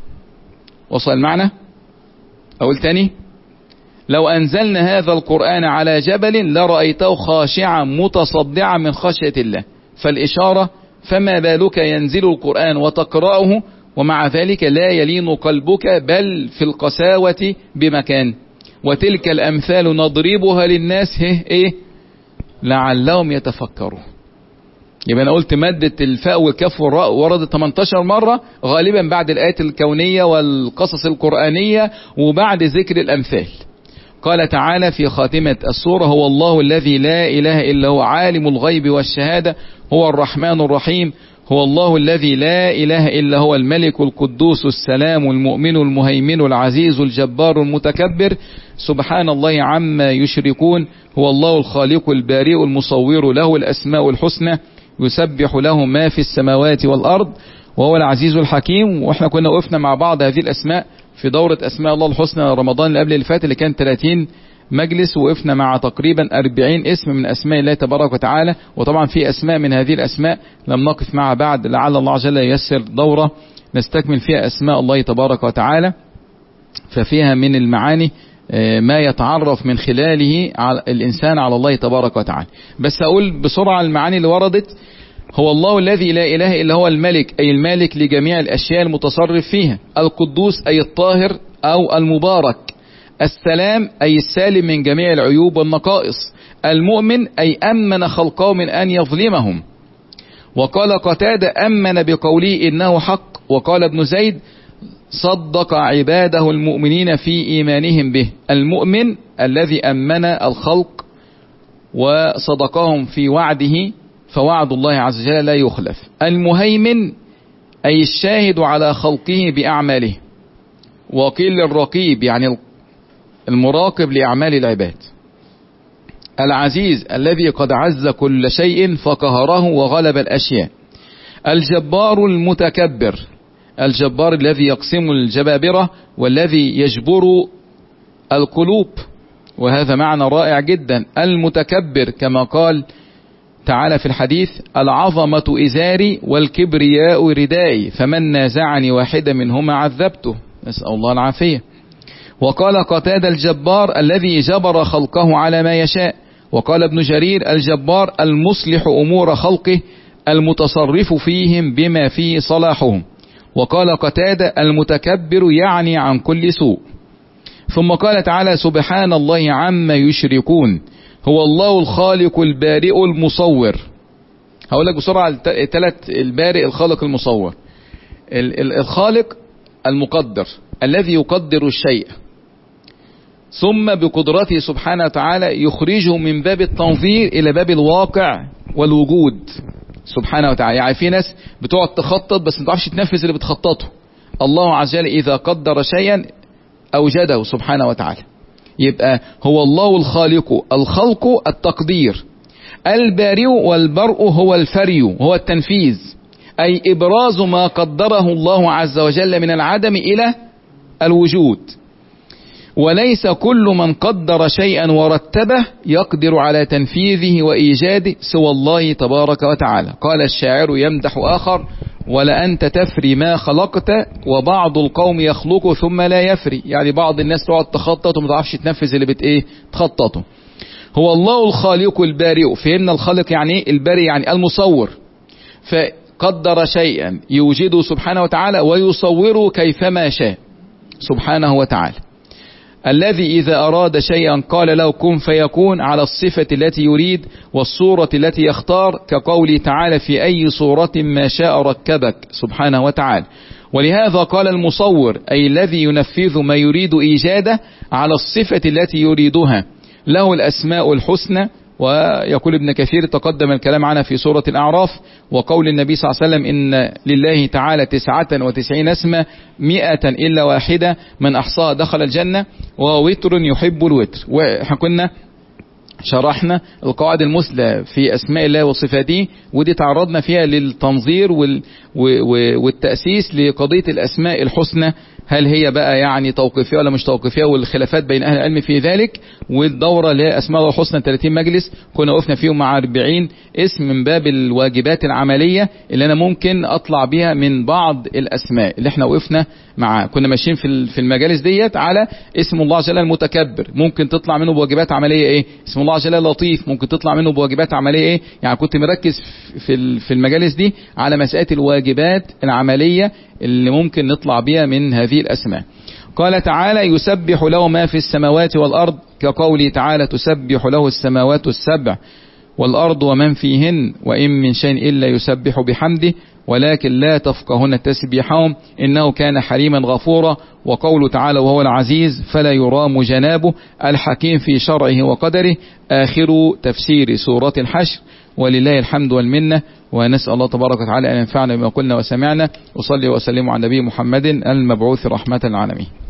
وصل المعنى؟ أقول تاني، لو أنزلنا هذا القرآن على جبل لرأيته خاشعا متصدعا من خشية الله، فالإشارة فما بالك ينزل القرآن وتقرأه ومع ذلك لا يلين قلبك بل في القساوة بمكان. وتلك الأمثال نضربها للناس هه إيه لعلهم يتفكرون. يبقى أنا قلت مادة الفاء والكاف والراء وردت ثمانية عشر مرة غالبا بعد الآيات الكونية والقصص القرآنية وبعد ذكر الأمثال. قال تعالى في خاتمة السورة هو الله الذي لا إله إلا هو عالم الغيب والشهادة هو الرحمن الرحيم هو الله الذي لا إله إلا هو الملك القدوس السلام المؤمن المهيمن العزيز الجبار المتكبر سبحان الله عما يشركون هو الله الخالق البارئ المصور له الأسماء الحسنى يسبح له ما في السماوات والأرض وهو العزيز الحكيم. واحنا كنا وقفنا مع بعض هذه الأسماء في دورة أسماء الله الحسنى رمضان اللي قبل اللي فات اللي كان ثلاثين مجلس، وقفنا مع تقريبا أربعين اسم من أسماء الله تبارك وتعالى. وطبعا في أسماء من هذه الأسماء لم نقف معها بعد، لعل الله عز وجل ييسر دورة نستكمل فيها أسماء الله تبارك وتعالى، ففيها من المعاني ما يتعرف من خلاله على الإنسان على الله تبارك وتعالى. بس أقول بسرعة المعاني اللي وردت. هو الله الذي لا إله إلا هو الملك أي المالك لجميع الأشياء المتصرف فيها، القدوس أي الطاهر أو المبارك، السلام أي السالم من جميع العيوب والنقائص، المؤمن أي أمن خلقه من أن يظلمهم. وقال قتادة أمن بقوله إنه حق. وقال ابن زيد صدق عباده المؤمنين في إيمانهم به، المؤمن الذي أمن الخلق وصدقهم في وعده فوعد الله عز وجل لا يخلف، المهيمن أي الشاهد على خلقه بأعماله، وقيل الرقيب يعني المراقب لأعمال العباد، العزيز الذي قد عز كل شيء فقهره وغلب الأشياء. الجبار المتكبر، الجبار الذي يقسم الجبابرة والذي يجبر القلوب، وهذا معنى رائع جدا. المتكبر كما قال تعالى في الحديث: العظمة إزاري والكبرياء ردائي فمن نازعني واحدا منهما عذبته، نسأل الله العافية. وقال قتادة: الجبار الذي جبر خلقه على ما يشاء. وقال ابن جرير: الجبار المصلح أمور خلقه المتصرف فيهم بما فيه صلاحهم. وقال قتادة: المتكبر يعني عن كل سوء. ثم قال تعالى: سبحان الله عما يشركون، هو الله الخالق البارئ المصور. هقول لك بسرعة الثلاث: البارئ، الخالق، المصور. الخالق المقدر الذي يقدر الشيء، ثم بقدرته سبحانه وتعالى يخرجه من باب التنظير إلى باب الواقع والوجود سبحانه وتعالى. يعني في ناس بتقعد تخطط بس ما تعرفش تنفذ اللي بتخططه. الله عز وجل إذا قدر شيئا أوجده سبحانه وتعالى. يبقى هو الله الخالق، الخلق التقدير، البارئ والبرء هو الفري، هو التنفيذ، أي إبراز ما قدره الله عز وجل من العدم إلى الوجود. وليس كل من قدر شيئا ورتبه يقدر على تنفيذه وإيجاده سوى الله تبارك وتعالى. قال الشاعر يمدح آخر: ولأنت تفري ما خلقت وبعض القوم يخلق ثم لا يفري. يعني بعض الناس تقعد تخطط وما تعرفش تنفذ اللي بت ايه تخططه. هو الله الخالق البارئ. فهمنا الخالق يعني ايه؟ البارئ يعني المصور. فقدر شيئا يوجده سبحانه وتعالى ويصوره كيفما شاء سبحانه وتعالى. الذي إذا أراد شيئا قال له كن فيكون على الصفة التي يريد والصورة التي يختار، كقوله تعالى: في أي صورة ما شاء ركبك سبحانه وتعالى. ولهذا قال المصور، أي الذي ينفذ ما يريد إيجاده على الصفة التي يريدها، له الأسماء الحسنى. ويقول ابن كثير تقدم الكلام عنها في سورة الأعراف، وقول النبي صلى الله عليه وسلم: إن لله تعالى تسعة وتسعين اسما مئة إلا واحدة من أحصاها دخل الجنة ووتر يحب الوتر. وحكنا شرحنا القواعد المثلى في أسماء الله وصفاته، ودي تعرضنا فيها للتنظير والتأسيس لقضية الأسماء الحسنى، هل هي بقى يعني توقيفية ولا مش توقيفية، والخلافات بين أهل العلم في ذلك. والدورة اللي هي أسماء الله الحسنى ثلاثين مجلس كنا وقفنا فيهم مع أربعين اسم من باب الواجبات العملية اللي أنا ممكن أطلع بها من بعض الأسماء اللي احنا وقفنا معاه. كنا ماشيين في المجالس ديت على اسم الله جل المتكبر، ممكن تطلع منه بواجبات عملية ايه؟ اسم الله جل لطيف، ممكن تطلع منه بواجبات عملية ايه؟ يعني كنت مركز في في المجالس دي على مسألة الواجبات العملية اللي ممكن نطلع بها من هذه الأسماء. قال تعالى: يسبح له ما في السماوات والأرض، كقوله تعالى: تسبح له السماوات السبع والأرض ومن فيهن وإن من شيء إلا يسبح بحمده ولكن لا تفقهون تسبيحهم إنه كان حليما غفورا. وقوله تعالى: وهو العزيز فلا يرام جنابه، الحكيم في شرعه وقدره. آخر تفسير سورة الحشر، ولله الحمد والمنة. ونسأل الله تبارك وتعالى أن ينفعنا بما قلنا وسمعنا. وصلي وسلم على النبي محمد المبعوث رحمة العالمين.